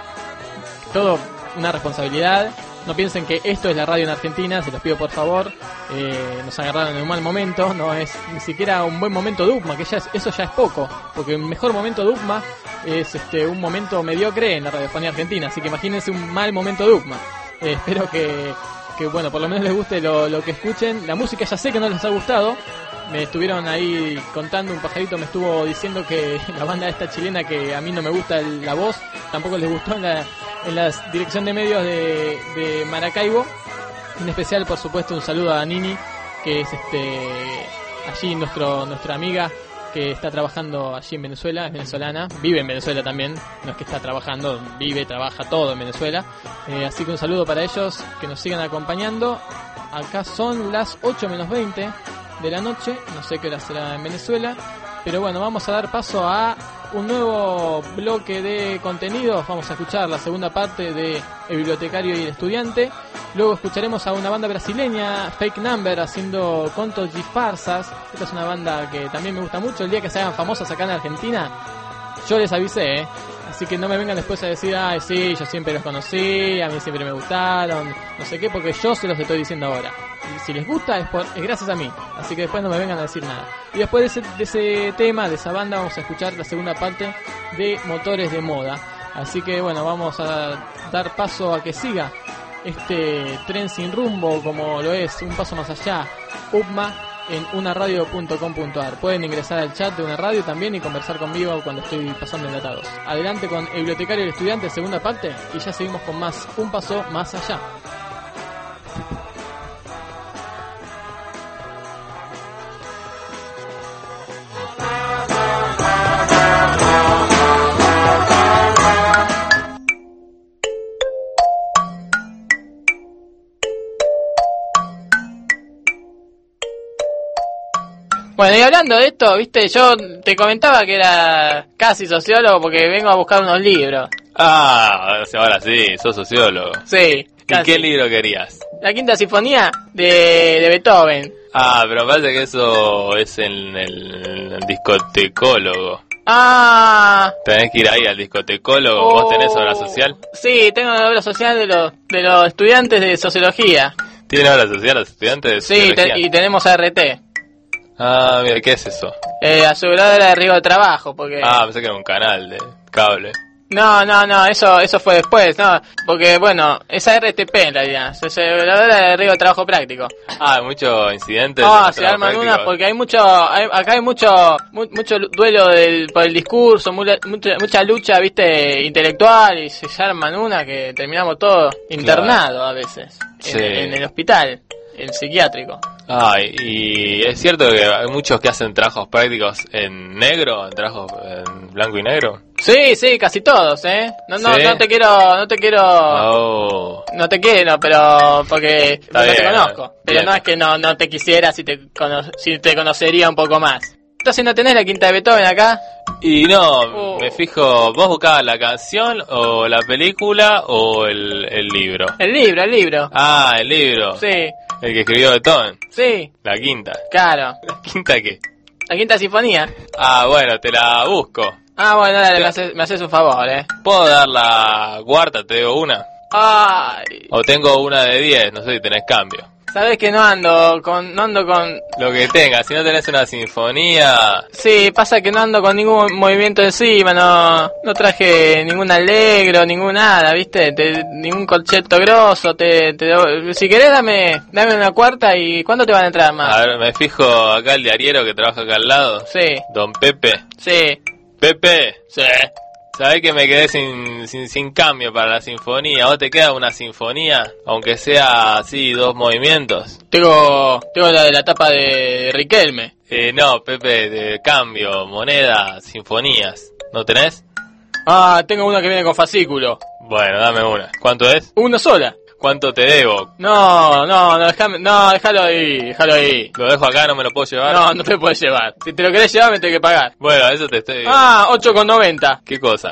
Todo una responsabilidad. No piensen que esto es la radio en Argentina, se los pido por favor. Eh, nos agarraron en un mal momento, no es ni siquiera un buen momento de UPMA, que ya es, eso ya es poco, porque el mejor momento de UPMA es este un momento mediocre en la radiofonía argentina, así que imagínense un mal momento de UPMA. Eh, espero que, que bueno, por lo menos les guste lo, lo que escuchen. La música ya sé que no les ha gustado, me estuvieron ahí contando, un pajarito me estuvo diciendo que la banda esta chilena, que a mí no me gusta el, la voz, tampoco les gustó en la, en la dirección de medios de, de Maracaibo. En especial, por supuesto, un saludo a Nini, que es este allí nuestro nuestra amiga que está trabajando allí en Venezuela, es venezolana, vive en Venezuela también, no es que está trabajando, vive, trabaja todo en Venezuela. Eh, así que un saludo para ellos, que nos sigan acompañando. Acá son las ocho menos veinte de la noche, no sé qué hora será en Venezuela, pero bueno, vamos a dar paso a un nuevo bloque de contenidos. Vamos a escuchar la segunda parte de El Bibliotecario y el Estudiante. Luego escucharemos a una banda brasileña, Fake Number, haciendo contos y farsas. Esta es una banda que también me gusta mucho. El día que se hagan famosas acá en Argentina, yo les avisé, ¿eh? Así que no me vengan después a decir, ay, sí, yo siempre los conocí, a mí siempre me gustaron, no sé qué, porque yo se los estoy diciendo ahora. Y si les gusta es, por, es gracias a mí, así que después no me vengan a decir nada. Y después de ese, de ese tema, de esa banda, vamos a escuchar la segunda parte de Motores de Moda. Así que bueno, vamos a dar paso a que siga este tren sin rumbo, como lo es Un Paso Más Allá, UPMA, en unaradio punto com punto ar. Pueden ingresar al chat de Una Radio también y conversar conmigo cuando estoy pasando enlatados. Adelante con El Bibliotecario y el Estudiante, segunda parte, y ya seguimos con más Un Paso Más Allá. Bueno, y hablando de esto, viste, yo te comentaba que era casi sociólogo porque vengo a buscar unos libros. Ah, o sea, ahora sí, sos sociólogo. Sí. ¿Y casi. qué libro querías? La Quinta Sinfonía de, de Beethoven. Ah, pero me parece que eso es en el, en el discotecólogo. Ah. Tenés que ir ahí al discotecólogo. Oh. ¿Vos tenés obra social? Sí, tengo la obra social de los, de los estudiantes de sociología. ¿Tienen obra social los estudiantes de Sí, sociología? te, y tenemos A R T. Ah, mira, ¿qué es eso? Eh, aseguradora de riesgo de trabajo, porque... Ah, pensé que era un canal de cable. No, no, no, eso eso fue después, no, porque bueno, es A R T P en realidad, es aseguradora de riesgo de trabajo práctico. Ah, hay muchos incidentes. Ah, de se trabajo arman práctico. unas porque hay mucho, hay, acá hay mucho mu- mucho duelo del, por el discurso, mucha, mucha, mucha lucha, viste, intelectual, y se arman una que terminamos todos internados a veces, Sí. en, en el hospital, el psiquiátrico. Ah, y, y es cierto que hay muchos que hacen trabajos prácticos en negro, en trabajos en blanco y negro. Sí, sí, casi todos, eh. No, no, ¿Sí? no te quiero, no te quiero, Oh. no te quiero, pero porque Está no te bien, conozco. Pero bien. no es que no, no te quisiera si te, cono- si te conocería un poco más. Entonces no tenés la Quinta de Beethoven acá. Y no, Oh. me fijo, ¿vos buscabas la canción o la película o el, el libro? El libro, el libro. Ah, el libro. Sí, El que escribió Beethoven. sí, La quinta. claro. ¿La quinta qué? La Quinta Sinfonía. Ah, bueno, te la busco. Ah, bueno, dale, me haces, me haces un favor, eh. ¿Puedo dar la cuarta? ¿Te digo una? Ay, O tengo una de diez, no sé si tenés cambio. sabés que no ando con, no ando con, Lo que tengas, si no tenés una sinfonía... sí, pasa que no ando con ningún movimiento encima, no, no traje ningún alegro, ningún nada, viste, te, ningún concepto grosso, te, te, si querés dame, dame una cuarta y ¿cuándo te van a entrar más? A ver, me fijo acá el diariero que trabaja acá al lado. Sí, Don Pepe. sí, Pepe, sí. ¿sabés que me quedé sin, sin, sin cambio para la sinfonía? ¿Vos te queda una sinfonía? Aunque sea así, dos movimientos. Tengo, tengo la de la tapa de Riquelme. Eh, no, Pepe, de cambio, moneda, sinfonías. ¿No tenés? Ah, tengo una que viene con fascículo. Bueno, dame una. ¿Cuánto es? Una sola. ¿Cuánto te debo? No, no, no, déjame, no, déjalo ahí, déjalo ahí. ¿Lo dejo acá? ¿No me lo puedo llevar? No, no te puedes llevar. Si te lo querés llevar, me tenés que pagar. Bueno, eso te estoy... Ah, ocho con noventa. ¿Qué cosa?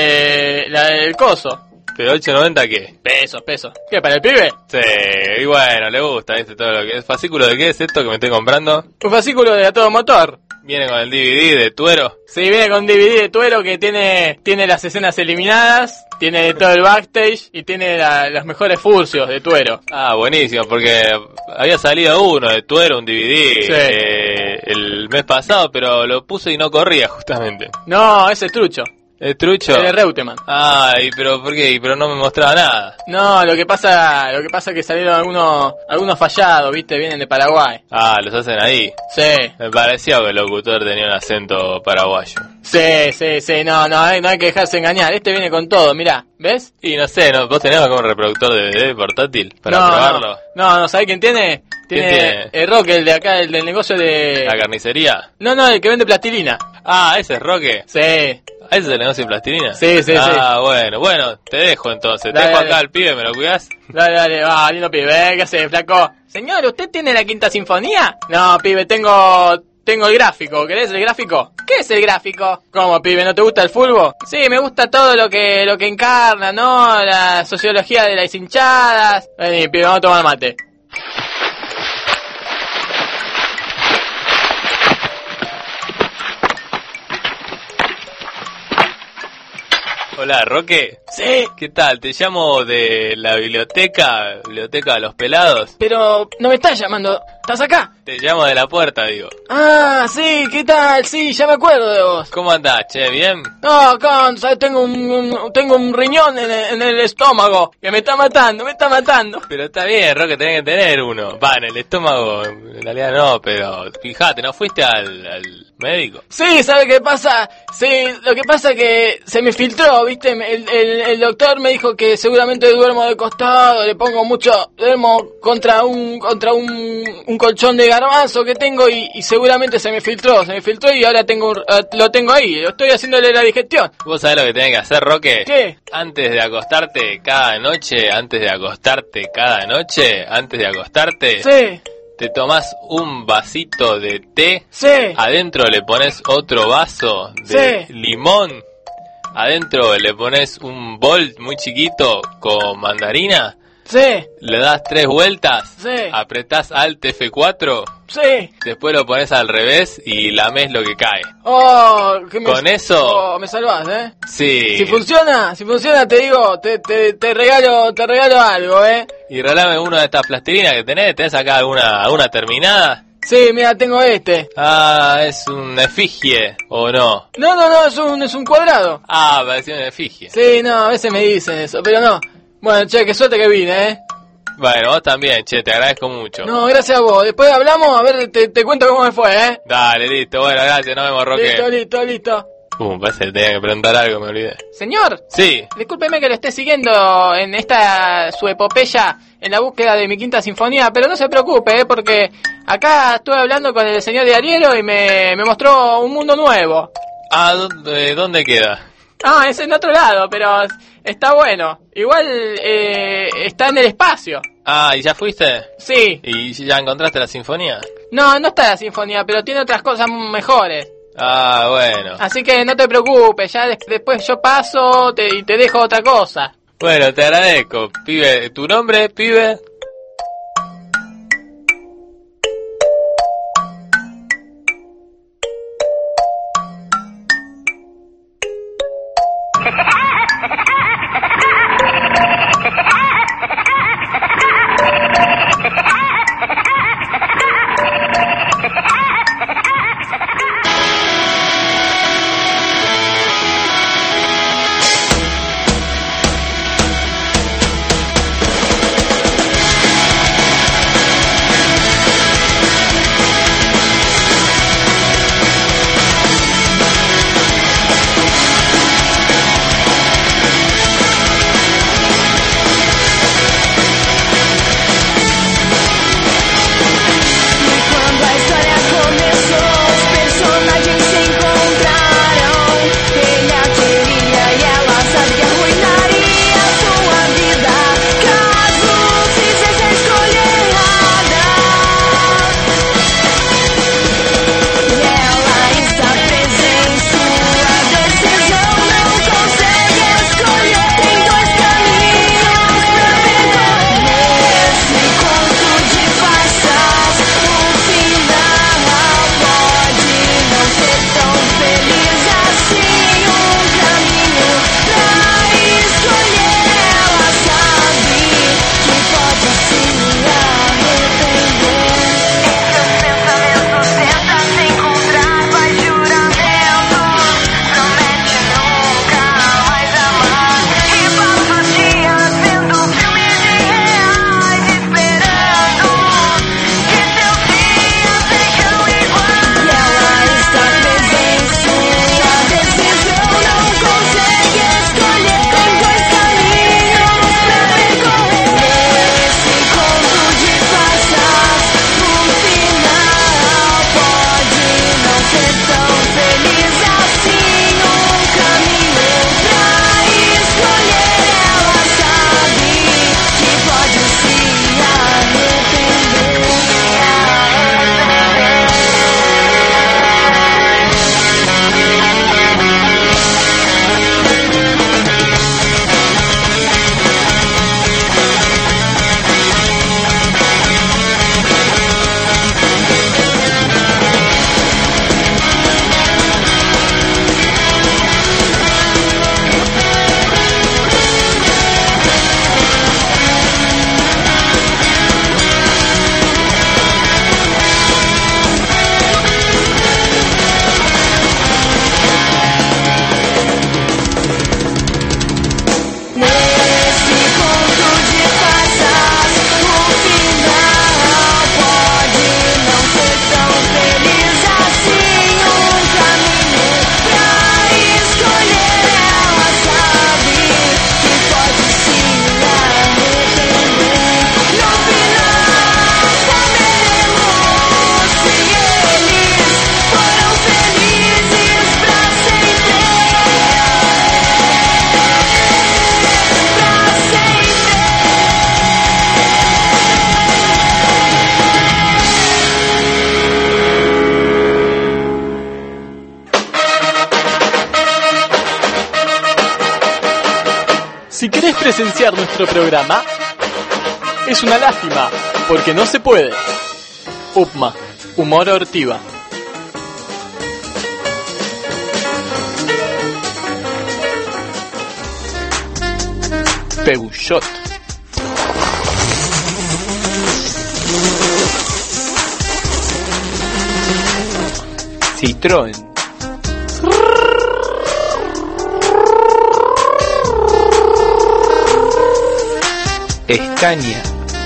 Eh, la del coso. ¿Pero ocho noventa qué? Pesos, pesos. ¿Qué, para el pibe? Sí, y bueno, le gusta, ¿viste? Todo lo que es. ¿Fascículo de qué es esto que me estoy comprando? Un fascículo de A Todo Motor. Viene con el D V D de Tuero. Sí, viene con D V D de Tuero que tiene, tiene las escenas eliminadas, tiene todo el backstage y tiene la- los mejores furcios de Tuero. Ah, buenísimo, porque había salido uno de Tuero, un D V D, Sí. eh, el mes pasado, pero lo puse y no corría, justamente. No, ese es trucho. ¿Es trucho? El de Reutemann. Ah, y pero ¿por qué? Y pero no me mostraba nada. No, lo que pasa, lo que pasa es que salieron algunos, algunos fallados, viste, vienen de Paraguay. Ah, los hacen ahí. Sí, Me parecía que el locutor tenía un acento paraguayo. sí, sí, sí, no, no hay, no hay que dejarse engañar. Este viene con todo, mirá, ¿ves? Y no sé, ¿no? ¿Vos tenés como un reproductor de D V D portátil para no, probarlo? No, no, ¿sabés quién tiene? ¿Quién Tiene, tiene? el Roque, el de acá, el del negocio de... ¿La carnicería? No, no, el que vende plastilina. Ah, ese es Roque. Sí, ¿Ah, ese es el negocio de plastilina? Sí, sí, ah, bueno, bueno, te dejo entonces. Te Dale, dejo dale. acá al pibe, ¿me lo cuidás? dale, dale, va, lindo pibe, ¿eh? ¿Qué hace, flaco? Señor, ¿usted tiene la Quinta Sinfonía? No, pibe, tengo... Tengo el gráfico, ¿querés el gráfico? ¿Qué es el gráfico? ¿Cómo, pibe? ¿No te gusta el fútbol? Sí, me gusta todo lo que lo que encarna, ¿no? La sociología de las hinchadas. Vení, pibe, vamos a tomar mate. Hola, Roque. Sí, ¿Qué tal? Te llamo de la biblioteca, biblioteca de los pelados. pero no me estás llamando. ¿Estás acá? Te llamo de la puerta, digo. Ah, sí, ¿qué tal? Sí, ya me acuerdo de vos. ¿Cómo andás, che? ¿Bien? No, acá, ¿sabes? Tengo un, un- tengo un riñón en el, en el estómago que me está matando, me está matando. Pero está bien, Roque, tenés que tener uno. Va, en el estómago, en realidad no, pero fíjate, ¿no fuiste al, al médico? Sí, ¿sabe qué pasa? Sí, lo que pasa es que se me filtró, ¿viste? El, el, el doctor me dijo que seguramente duermo de costado, le pongo mucho, duermo contra un contra un, un colchón de garbanzo que tengo y, y seguramente se me filtró, se me filtró y ahora tengo un- eh, lo tengo ahí, lo estoy haciéndole la digestión. ¿Vos sabés lo que tenés que hacer, Roque? ¿Qué? Antes de acostarte cada noche, antes de acostarte cada noche, antes de acostarte, Sí, te tomás un vasito de té, Sí. adentro le pones otro vaso de Sí. limón, adentro le pones un bol muy chiquito con mandarina, Sí. le das tres vueltas, Sí. apretás Alt F cuatro, Sí. después lo pones al revés y lamés lo que cae. Oh, que me, Con eso- oh, me salvás, ¿eh? Sí. Si funciona, si funciona te digo, te, te, te regalo, te regalo algo, ¿eh? Y regalame una de estas plastilinas que tenés. ¿Tenés acá alguna, alguna terminada? Sí, mira, tengo este. Ah, es un efigie, ¿o no? No, no, no, es un, es un cuadrado. Ah, parecía un efigie. Sí, no, a veces me dicen eso, pero no. Bueno, che, qué suerte que vine, ¿eh? Bueno, vos también, che, te agradezco mucho. No, gracias a vos. Después hablamos, a ver, te, te cuento cómo me fue, ¿eh? Dale, listo, bueno, gracias, nos vemos, Roque. Listo, listo, listo. Uh, parece que tenía que preguntar algo, me olvidé. Señor, Sí, discúlpeme que lo esté siguiendo en esta su epopeya en la búsqueda de mi quinta sinfonía, pero no se preocupe, ¿eh? Porque acá estuve hablando con el señor de Ariero y me, me mostró un mundo nuevo. ah, ¿dónde, dónde queda? Ah, es en otro lado, pero está bueno. Igual eh, está en el espacio. Ah, ¿y ya fuiste? Sí. ¿Y ya encontraste la sinfonía? No, no está la sinfonía, pero tiene otras cosas mejores. Ah, bueno. Así que no te preocupes, ya des- después yo paso te, y te dejo otra cosa. Bueno, te agradezco, pibe. ¿Tu nombre, pibe? presenciar nuestro programa? Es una lástima, porque no se puede. Upma, humor Ortiva. Peugeot. Citroën. Scania.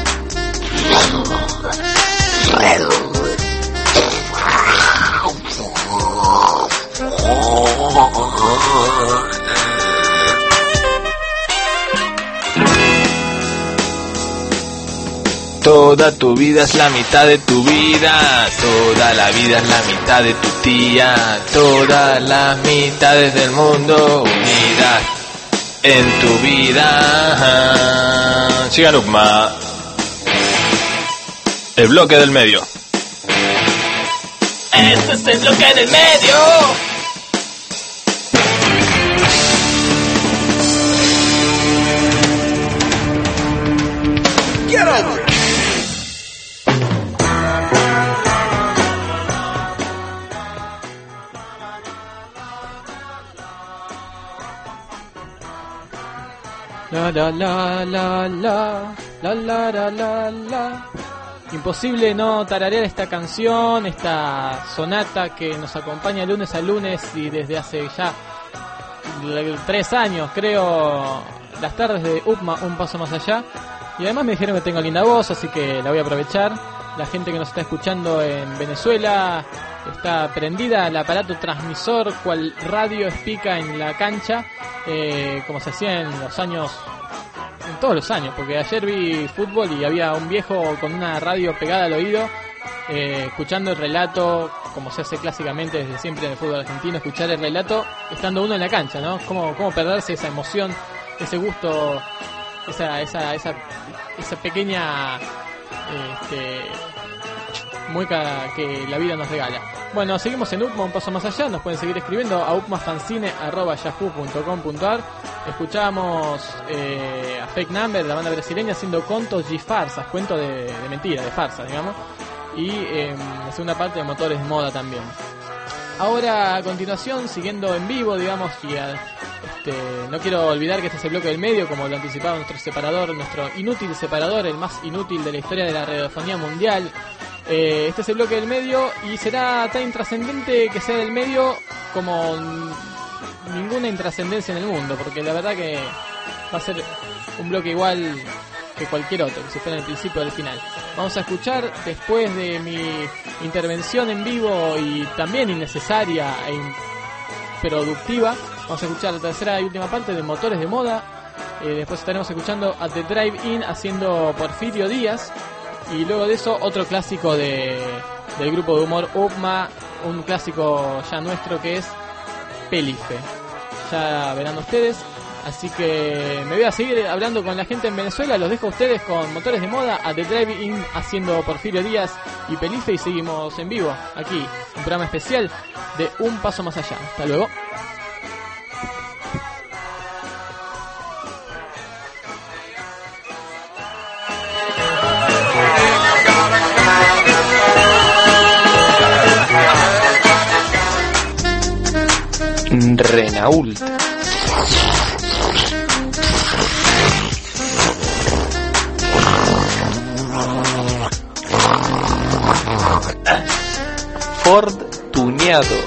Toda tu vida es la mitad de tu vida, toda la vida es la mitad de tu tía, todas las mitades del mundo unidas en tu vida. Sigan Upma. El bloque del medio. Este es el bloque del medio. Get over it. La la la la la la la la la la. Imposible no tararear esta canción, esta sonata que nos acompaña lunes a lunes y desde hace ya tres años, creo, las tardes de Upma, un paso más allá. Y además me dijeron que tengo linda voz, así que la voy a aprovechar. La gente que nos está escuchando en Venezuela está prendida al aparato transmisor, cual radio espica en la cancha, eh, como se hacía en los años, en todos los años, porque ayer vi fútbol y había un viejo con una radio pegada al oído, eh, escuchando el relato, como se hace clásicamente desde siempre en el fútbol argentino, escuchar el relato estando uno en la cancha, ¿no? Cómo, cómo perderse esa emoción, ese gusto, esa esa esa esa pequeña este, mueca que la vida nos regala. Bueno, seguimos en Upma, un paso más allá. Nos pueden seguir escribiendo a upmafancine arroba yahoo punto com punto ar. Escuchamos eh, a Fake Number, la banda brasileña, haciendo contos y farsas, cuentos de, de mentira, de farsas, digamos. Y eh, la segunda parte de Motores de Moda también. Ahora, a continuación, siguiendo en vivo, digamos, y a, este, no quiero olvidar que este es el bloque del medio, como lo anticipaba nuestro separador, nuestro inútil separador, el más inútil de la historia de la radiofonía mundial. Eh, este es el bloque del medio y será tan intrascendente que sea del medio como ninguna intrascendencia en el mundo, porque la verdad que va a ser un bloque igual que cualquier otro, que si fuera el principio o el final. Vamos a escuchar, después de mi intervención en vivo y también innecesaria e improductiva, vamos a escuchar la tercera y última parte de Motores de Moda. Eh, después estaremos escuchando a The Drive-In haciendo Porfirio Díaz. Y luego de eso, otro clásico de, del grupo de humor Upma, un clásico ya nuestro que es Pelife. Ya verán ustedes. Así que me voy a seguir hablando con la gente en Venezuela. Los dejo a ustedes con Motores de Moda, a The Drive-In haciendo Porfirio Díaz y Pelife. Y seguimos en vivo aquí, un programa especial de Un Paso Más Allá. Hasta luego. Renault. Ford tuneado.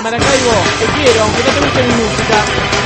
Maracaibo, te quiero, aunque no te guste mi música.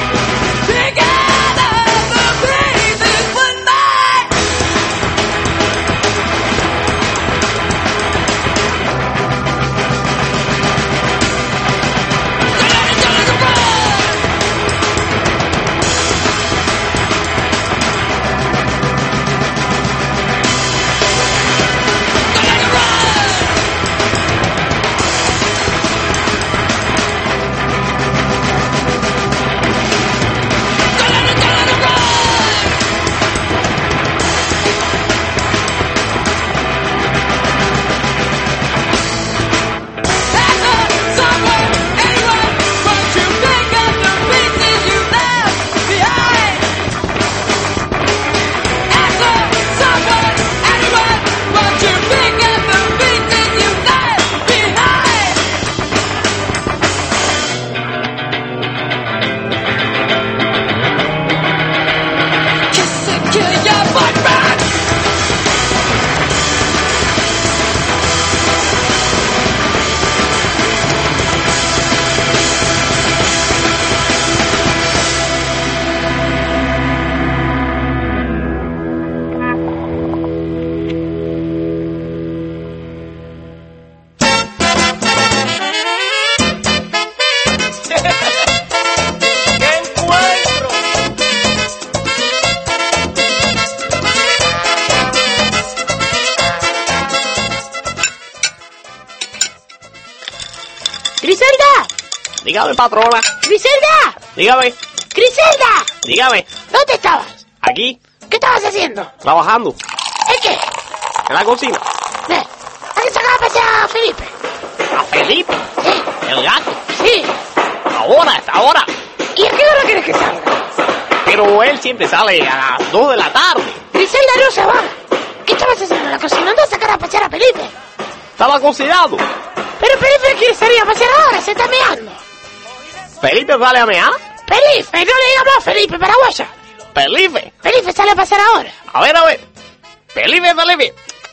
¡Griselda! Dígame, patrona. ¡Griselda! Dígame. ¡Griselda! Dígame. ¿Dónde estabas? Aquí, ¿Qué estabas haciendo? trabajando. ¿En qué? En la cocina. Ve, hay que sacar a pasear a Felipe. A Felipe. Sí, El gato. sí. Ahora, hasta ahora. ¿Y a qué hora quieres que salga? Pero él siempre sale a las dos de la tarde. Griselda no se va. ¿Qué estabas haciendo en la cocina? ¿Dónde a sacar a pasear a Felipe? Estaba cocinado. Pero Felipe quiere salir a pasear ahora, se está meando. ¿Felipe sale a mear? Felipe, no le digamos Felipe, paraguaya. ¿Felipe? Felipe sale a pasear ahora. A ver, a ver. Felipe, Felipe.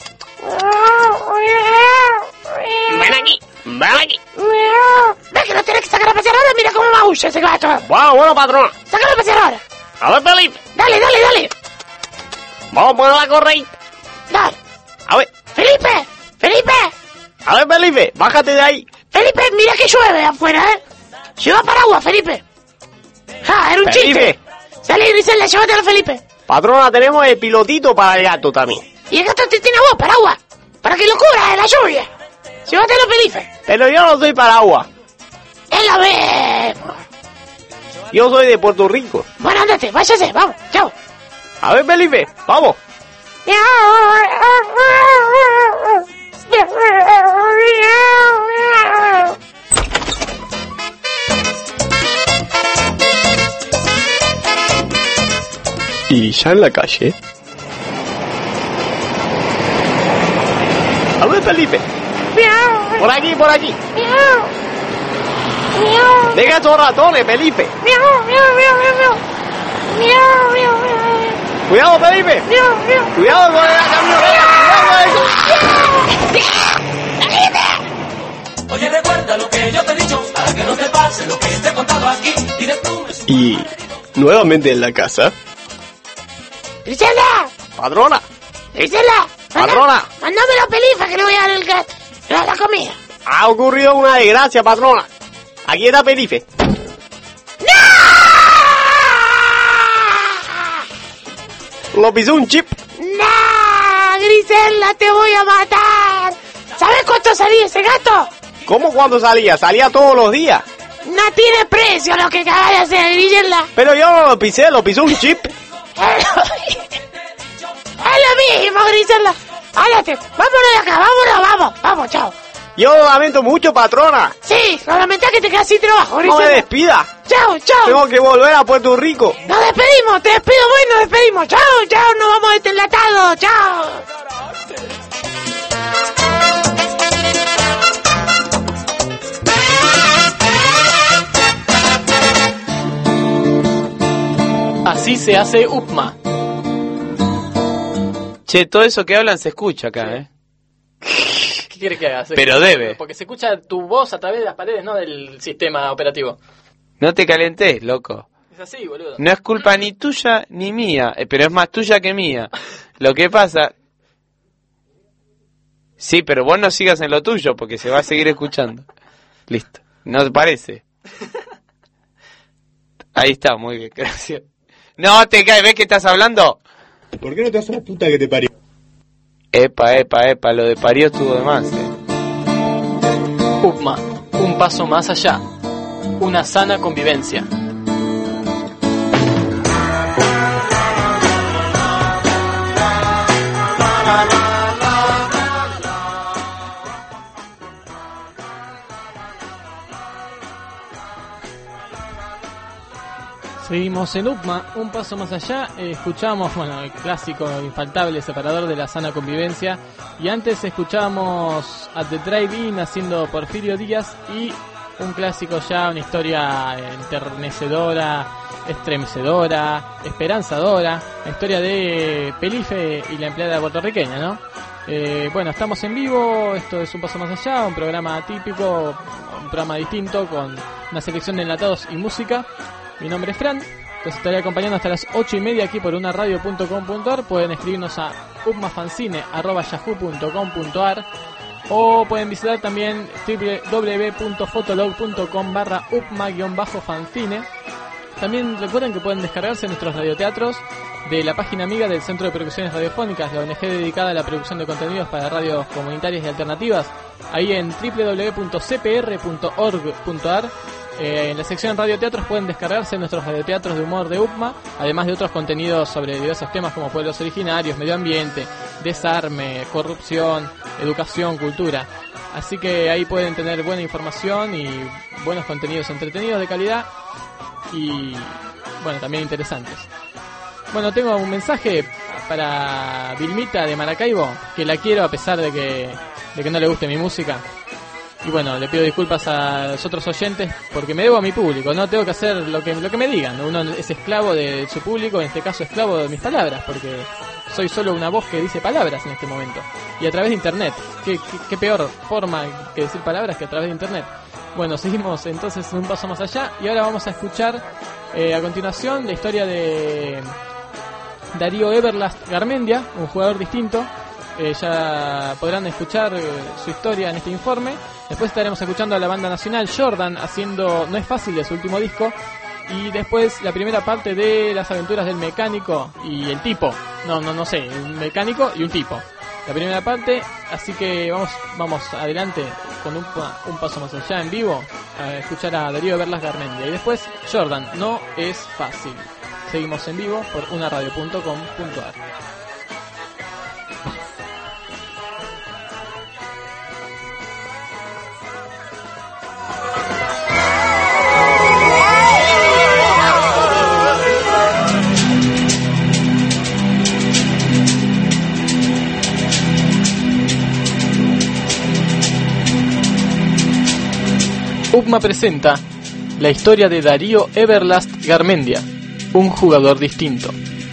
Ven aquí, ven aquí. Ve que no tienes que sacar a pasear ahora, mira cómo maulla ese gato. Bueno, bueno, patrona. Sácalo a pasear ahora. A ver, Felipe. Dale, dale, dale. Vamos a poner la correita. Dale. A ver, Felipe, Felipe, a ver, Felipe, bájate de ahí. Felipe, mira que llueve afuera, ¿eh? Lleva paraguas, Felipe. Ja, era un Felipe. chiste. Salí, Griselda, llévatelo, Felipe. Patrona, tenemos el pilotito para el gato también. Y el gato te tiene a vos, paraguas, para que lo cubra de la lluvia. Llévatelo, Felipe. Pero yo no soy paraguas. Él la vemos. Yo soy de Puerto Rico. Bueno, ándate, váyase, vamos, chao. A ver, Felipe, vamos. Y ya en la calle. A ver, Felipe. Por aquí, por aquí. Deja esos ratones, Felipe. Cuidado, Felipe. Cuidado con la camioneta. Oye, recuerda lo que yo te he dicho, para que no te pase lo que te he contado aquí. Y después... Y nuevamente en la casa. Griselda, Patrona. Griselda. manda- Patrona. Mándame la pelifa que le voy a dar el gato. La, la comida. Ha ocurrido una desgracia, patrona. Aquí está Felipe. Lo pisó un chip. ¡No! Griselda, te voy a matar. ¿Sabes cuánto salía ese gato? ¿Cómo cuando salía? Salía todos los días. No tiene precio lo que acabas de hacer, Griselda. Pero yo no lo pisé, lo pisó un chip. Es lo mismo, Griselda. Háblate. Vámonos de acá, vámonos, vamos. Vamos, chao. Yo lo lamento mucho, patrona. Sí, lo lamentás que te quedas sin trabajo, No me Griselda. despida. Chao, chao. Tengo que volver a Puerto Rico. Nos despedimos, te despido vos y nos despedimos. Chao, chao, nos vamos de este enlatado. Chao. Así se hace U P M A. Che, todo eso que hablan se escucha acá, ¿eh? ¿Qué quieres que haga? Se Pero escucha- debe. Porque se escucha tu voz a través de las paredes, no del sistema operativo. No te calentes, loco. Es así, boludo. No es culpa ni tuya ni mía, eh, pero es más tuya que mía. Lo que pasa... Sí, pero vos no sigas en lo tuyo porque se va a seguir escuchando. Listo. ¿No te parece? Ahí está, muy bien, gracias. No te caes, ¿ves que estás hablando? ¿Por qué no te haces la puta que te parió? Epa, epa, epa, lo de parió estuvo de más, eh. UPMA, un paso más allá. Una sana convivencia. Seguimos en UPMA, un paso más allá, eh, escuchamos, bueno, el clásico infaltable separador de la sana convivencia, y antes escuchábamos At the Drive-In haciendo Porfirio Díaz, y un clásico ya, una historia enternecedora, estremecedora, esperanzadora, la historia de Pelife y la empleada puertorriqueña, ¿no? Eh, bueno, estamos en vivo, esto es Un Paso Más Allá, un programa típico, un programa distinto, con una selección de enlatados y música. Mi nombre es Fran, los estaré acompañando hasta las ocho y media aquí por unaradio punto com punto ar. Pueden escribirnos a upmafancine arroba yahoo punto com punto ar o pueden visitar también doble u doble u doble u punto fotolog punto com barra upma-fanzine. También recuerden que pueden descargarse nuestros radioteatros de la página amiga del Centro de Producciones Radiofónicas, la O N G dedicada a la producción de contenidos para radios comunitarias y alternativas, ahí en doble u doble u doble u punto c p r punto org punto ar. Eh, en la sección radioteatros pueden descargarse nuestros radioteatros de humor de UPMA, además de otros contenidos sobre diversos temas como pueblos originarios, medio ambiente, desarme, corrupción, educación, cultura. Así que ahí pueden tener buena información y buenos contenidos entretenidos de calidad y, bueno, también interesantes. Bueno, tengo un mensaje para Vilmita de Maracaibo, que la quiero a pesar de que, de que no le guste mi música. Y bueno, le pido disculpas a los otros oyentes porque me debo a mi público, no tengo que hacer lo que lo que me digan. Uno es esclavo de su público, en este caso esclavo de mis palabras, porque soy solo una voz que dice palabras en este momento. Y a través de internet, qué, qué, qué peor forma que decir palabras que a través de internet. Bueno, seguimos entonces un paso más allá y ahora vamos a escuchar eh, a continuación la historia de Darío Everlast Garmendia, un jugador distinto. Eh, ya podrán escuchar eh, su historia en este informe. Después estaremos escuchando a la banda nacional Jordan haciendo No es fácil de su último disco. Y después la primera parte de las aventuras del mecánico y el tipo. No, no, no sé, un mecánico y un tipo. La primera parte, así que vamos vamos adelante con un, un paso más allá en vivo a escuchar a Darío Everlast Garmendia. Y después Jordan, No es fácil. Seguimos en vivo por unaradio punto com punto ar. UPMA presenta la historia de Darío Everlast Garmendia, un jugador distinto.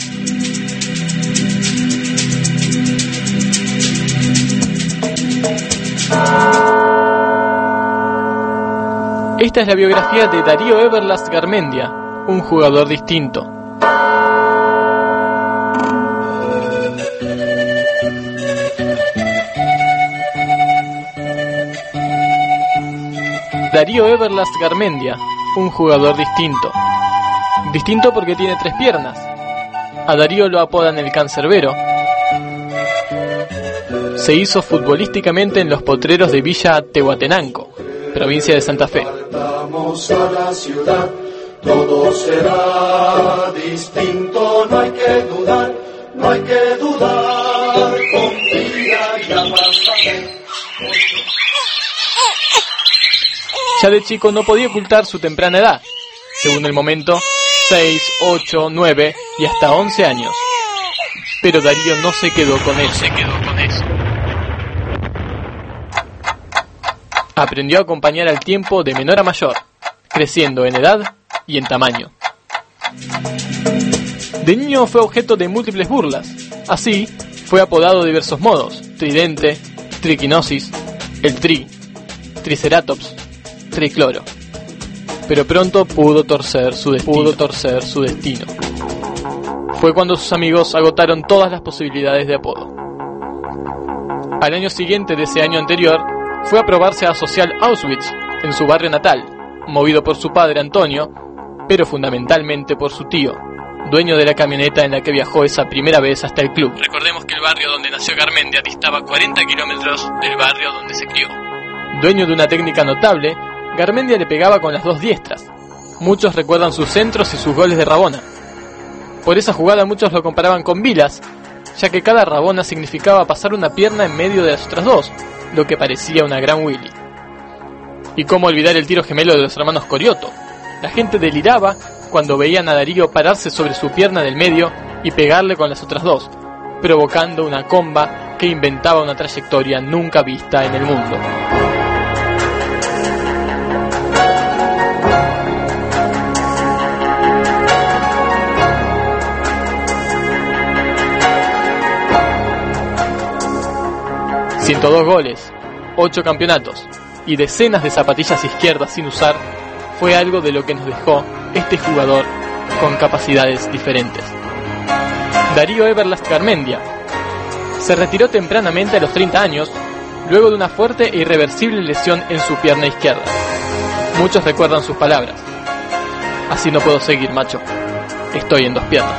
Esta es la biografía de Darío Everlast Garmendia, un jugador distinto. Darío Everlast Garmendia, un jugador distinto. Distinto porque tiene tres piernas. A Darío lo apodan el cancerbero. Se hizo futbolísticamente en los potreros de Villa Tehuatenango, provincia de Santa Fe. Vamos a la ciudad, todo será distinto, no hay que dudar, no hay que dudar, confía y ya vas a ver. Ya de chico no podía ocultar su temprana edad, según el momento, seis, ocho, nueve y hasta once años. Pero Darío no se quedó con eso. Se quedó con eso. Aprendió a acompañar al tiempo de menor a mayor, creciendo en edad y en tamaño. De niño fue objeto de múltiples burlas. Así, fue apodado de diversos modos: tridente, triquinosis, el tri, Triceratops, tricloro. Pero pronto pudo torcer su destino. Pudo torcer su destino. Fue cuando sus amigos agotaron todas las posibilidades de apodo. Al año siguiente de ese año anterior, fue a probarse a Social Auschwitz, en su barrio natal, movido por su padre Antonio, pero fundamentalmente por su tío, dueño de la camioneta en la que viajó esa primera vez hasta el club. Recordemos que el barrio donde nació Garmendia distaba cuarenta kilómetros del barrio donde se crió. Dueño de una técnica notable, Garmendia le pegaba con las dos diestras. Muchos recuerdan sus centros y sus goles de Rabona. Por esa jugada muchos lo comparaban con Vilas, ya que cada Rabona significaba pasar una pierna en medio de las otras dos, lo que parecía una gran Willy. Y cómo olvidar el tiro gemelo de los hermanos Corioto. La gente deliraba cuando veían a Darío pararse sobre su pierna del medio y pegarle con las otras dos, provocando una comba que inventaba una trayectoria nunca vista en el mundo. ciento dos goles, ocho campeonatos y decenas de zapatillas izquierdas sin usar fue algo de lo que nos dejó este jugador con capacidades diferentes. Darío Everlast Garmendia se retiró tempranamente a los treinta años, luego de una fuerte e irreversible lesión en su pierna izquierda. Muchos recuerdan sus palabras: así no puedo seguir, macho, estoy en dos piernas.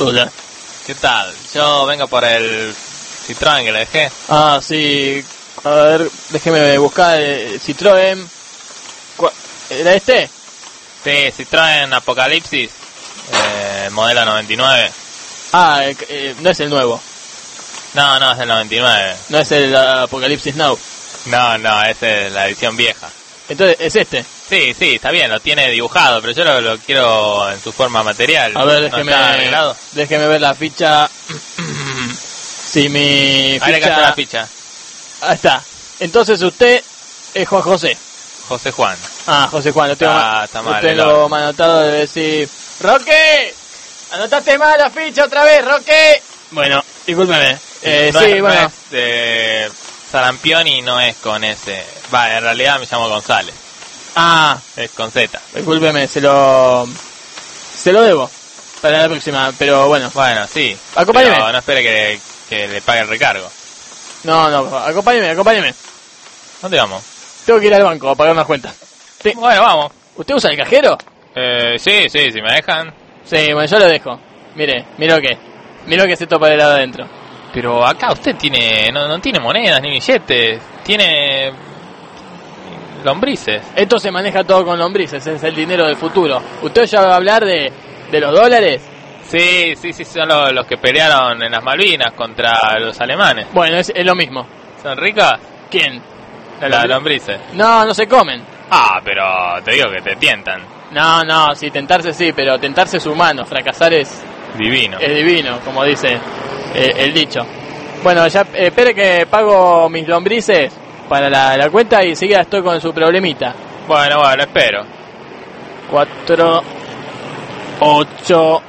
Hola. ¿Qué tal? Yo vengo por el Citroën que le dejé. Ah, sí. A ver, déjeme buscar el Citroën. ¿Cuál- ¿Era este? Sí, Citroën Apocalipsis, eh, modelo noventa y nueve. Ah, eh, eh, no es el nuevo. No, no, es del noventa y nueve. No es el uh, Apocalipsis Now. No, no, esa es la edición vieja. Entonces, es este. Sí, sí, está bien, lo tiene dibujado, pero yo lo, lo quiero en su forma material. A ver, ¿No déjeme, está arreglado? déjeme ver la ficha. Si mi Ahí le ficha... cayó la ficha. Ahí está. Entonces usted es Juan José. José Juan. Ah, José Juan, lo tengo, Está- ma- está lo mal, tengo el mal anotado de decir... ¡Roque! ¡Anotaste mal la ficha otra vez, Roque! Bueno, discúlpeme. Eh, no sí, es, bueno. no es de Sarampioni, no es con ese. Va, en realidad me llamo González. Ah, Es con Z. discúlpeme, se lo... Se lo debo. Para la próxima, pero bueno. Bueno, sí. Acompáñeme. Pero no espere que, que le pague el recargo. No, no, acompáñeme, acompáñeme. ¿Dónde vamos? Tengo que ir al banco a pagar unas cuentas. Sí. Bueno, vamos. ¿Usted usa el cajero? Eh, sí, sí, si me dejan. Sí, bueno, yo lo dejo. Mire, mire lo que. Mire lo que se topa del lado adentro. Pero acá usted tiene, no, no tiene monedas ni billetes, tiene lombrices. Esto se maneja todo con lombrices, es el dinero del futuro. ¿Usted ya va a hablar de, de los dólares? Sí, sí, sí, son los, los que pelearon en las Malvinas contra los alemanes. Bueno, es, es lo mismo. ¿Son ricas? ¿Quién? Las lombrices. No, no se comen. Ah, pero te digo que te tientan. No, no, sí, tentarse sí, pero tentarse es humano, fracasar es, Divino. es divino, como dice eh, el dicho. Bueno, ya eh, espere que pago mis lombrices para la, la cuenta y enseguida estoy con su problemita. Bueno, bueno, espero. cuatro, ocho,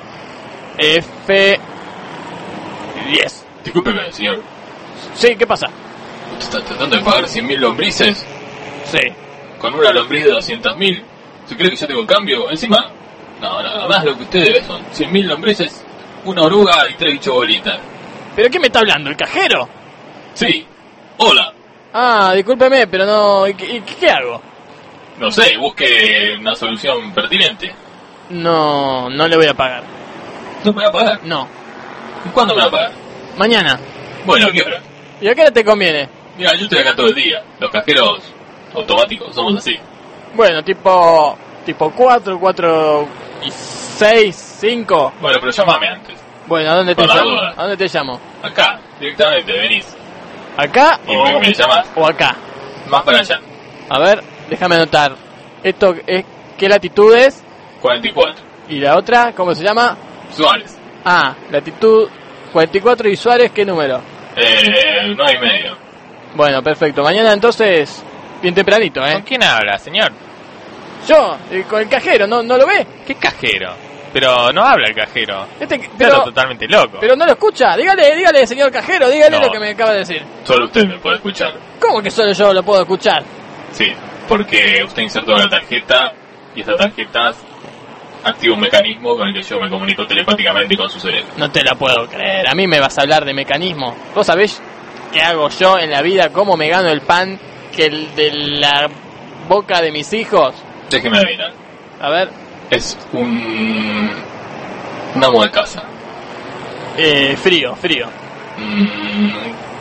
F, diez. Discúlpeme, señor. Sí, ¿qué pasa? ¿Usted está tratando de pagar cien mil lombrices? Sí. Con una lombriz de doscientos mil. ¿Se cree que yo tengo cambio? Encima, no, nada más lo que usted debe son cien mil lombrices, una oruga y tres bichos bolitas. ¿Pero qué me está hablando? ¿El cajero? Sí. Hola. Ah, discúlpeme, pero no... ¿y qué, y qué hago? No sé, busque una solución pertinente. No, no le voy a pagar. ¿No me va a pagar? No. ¿Y cuándo me va a pagar? Mañana. Bueno, ¿a qué hora? ¿Y a qué hora te conviene? Mira, yo estoy acá todo el día. Los cajeros automáticos somos así. Bueno, tipo... Tipo cuatro, cuatro y seis, cinco. Bueno, pero llámame antes. Bueno, ¿a dónde te Por la llamo? duda. ¿A dónde te llamo? Acá, directamente, venís. ¿Acá Y o, me, me llamás. o acá? Más para allá. A ver, déjame anotar. Esto es... ¿Qué latitud es? cuarenta y cuatro. ¿Y la otra? ¿Cómo se llama? Suárez. Ah, latitud cuarenta y cuatro y Suárez, ¿qué número? Eh, nueve y medio. Bueno, perfecto. Mañana entonces, bien tempranito, ¿Con ¿eh? quién habla, señor? Yo, eh, con el cajero, ¿no, no lo ve? ¿Qué cajero? Pero no habla el cajero. Este, Pero pero, totalmente loco. pero no lo escucha. Dígale, dígale, señor cajero, dígale No. lo que me acaba de decir. Solo usted me puede escuchar. ¿Cómo que solo yo lo puedo escuchar? Sí, porque usted insertó la tarjeta y esta tarjeta activa un mecanismo con el que yo me comunico telepáticamente con su cerebro. No te la puedo creer. A mí me vas a hablar de mecanismo. ¿Vos sabés qué hago yo en la vida? ¿Cómo me gano el pan que el de la boca de mis hijos? Déjeme adivinar. A ver, Es un... un amo de casa. eh, frío, frío. Mm,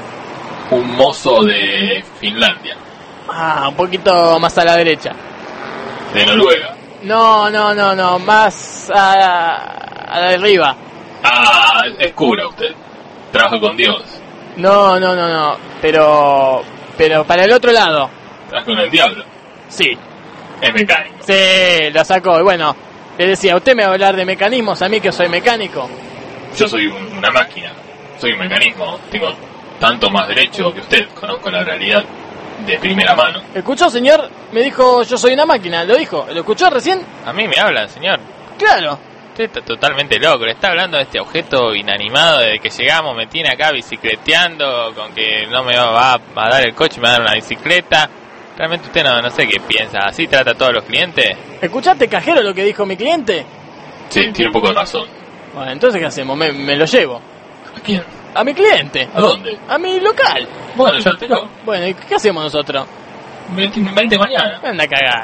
un mozo de Finlandia. Ah, un poquito más a la derecha. De Noruega. No, no, no, no, más a, a la de arriba. Ah, es cura usted. Trabaja con Dios. No, no, no, no, pero, pero para el otro lado. Trabaja con el diablo. Sí, Es mecánico. sí, lo sacó. Y bueno, le decía, usted me va a hablar de mecanismos, a mí que soy mecánico. Yo soy un- una máquina. Soy un mecanismo. Tengo tanto más derecho que usted. Conozco la realidad de primera mano. ¿Escuchó, señor? Me dijo, yo soy una máquina, ¿lo dijo? ¿Lo escuchó recién? A mí me hablan, señor. Claro. Usted está totalmente loco. Le está hablando de este objeto inanimado desde que llegamos. Me tiene acá bicicleteando con que no me va a, a dar el coche y me va a dar una bicicleta. Realmente usted no, no sé qué piensa. ¿Así trata a todos los clientes? ¿Escuchaste, cajero, lo que dijo mi cliente? Sí, tiene un poco de razón. Bueno, entonces, ¿qué hacemos? Me, me lo llevo. ¿A quién? A mi cliente. ¿A dónde? A mi local. Bueno, ya te lo. Bueno, ¿y qué hacemos nosotros? Vente mañana. Anda a cagar.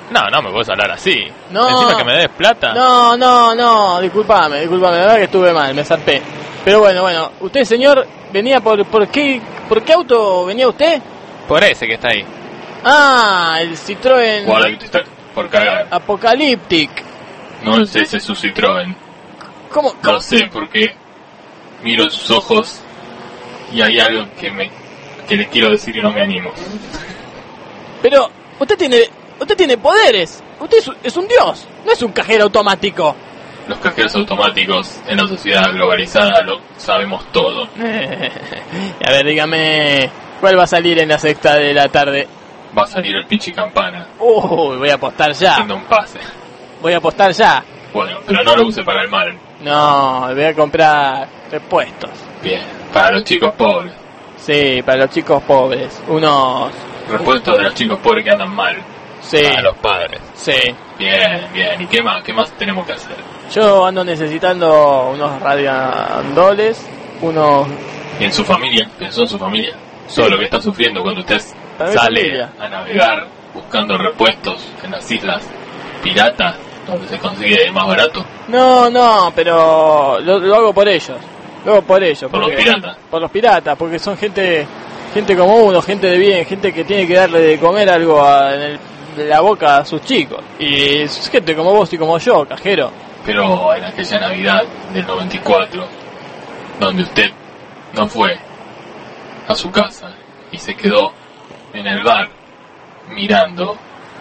No, no me puedes hablar así. No. Encima que me des plata. No, no, no, disculpame, disculpame, la verdad que estuve mal, me zarpé. Pero bueno, bueno, usted, señor, venía por, por qué, ¿por qué auto venía usted? Por ese que está ahí. Ah, el Citroën Guarda que te está por cagar. Apocalyptic. No sé si es su Citroën. ¿Cómo? cómo? No sé por qué miro sus ojos y hay algo que me que le quiero decir y no me animo. Pero usted tiene, usted tiene poderes. Usted es, es un dios, no es un cajero automático. Los cajeros automáticos en la sociedad globalizada lo sabemos todo. A ver, dígame, ¿cuál va a salir en la sexta de la tarde? Va a salir el Pichi Campana. Uy, voy a apostar ya. Haciendo un pase. Voy a apostar ya. Bueno, pero no lo use para el mal. No, voy a comprar repuestos. Bien, para los chicos pobres. Sí, para los chicos pobres. Unos... Repuestos de los chicos pobres que andan mal. Sí. Para los padres. Sí. Bien, bien. ¿Y qué más? ¿Qué más tenemos que hacer? Yo ando necesitando unos radiandoles, unos... ¿Y en su familia? ¿Pensó en su familia? Todo lo que está sufriendo cuando usted Para mi sale familia. a navegar buscando repuestos en las islas piratas, donde se consigue más barato. No, no, pero lo, lo hago por ellos. Lo hago por ellos. ¿Por los porque- piratas? Por los piratas, porque son gente gente como uno, gente de bien, gente que tiene que darle de comer algo a- en el- de la boca a sus chicos. Y es gente como vos y como yo, cajero. Pero en aquella Navidad del noventa y cuatro, donde usted no fue a su casa y se quedó en el bar mirando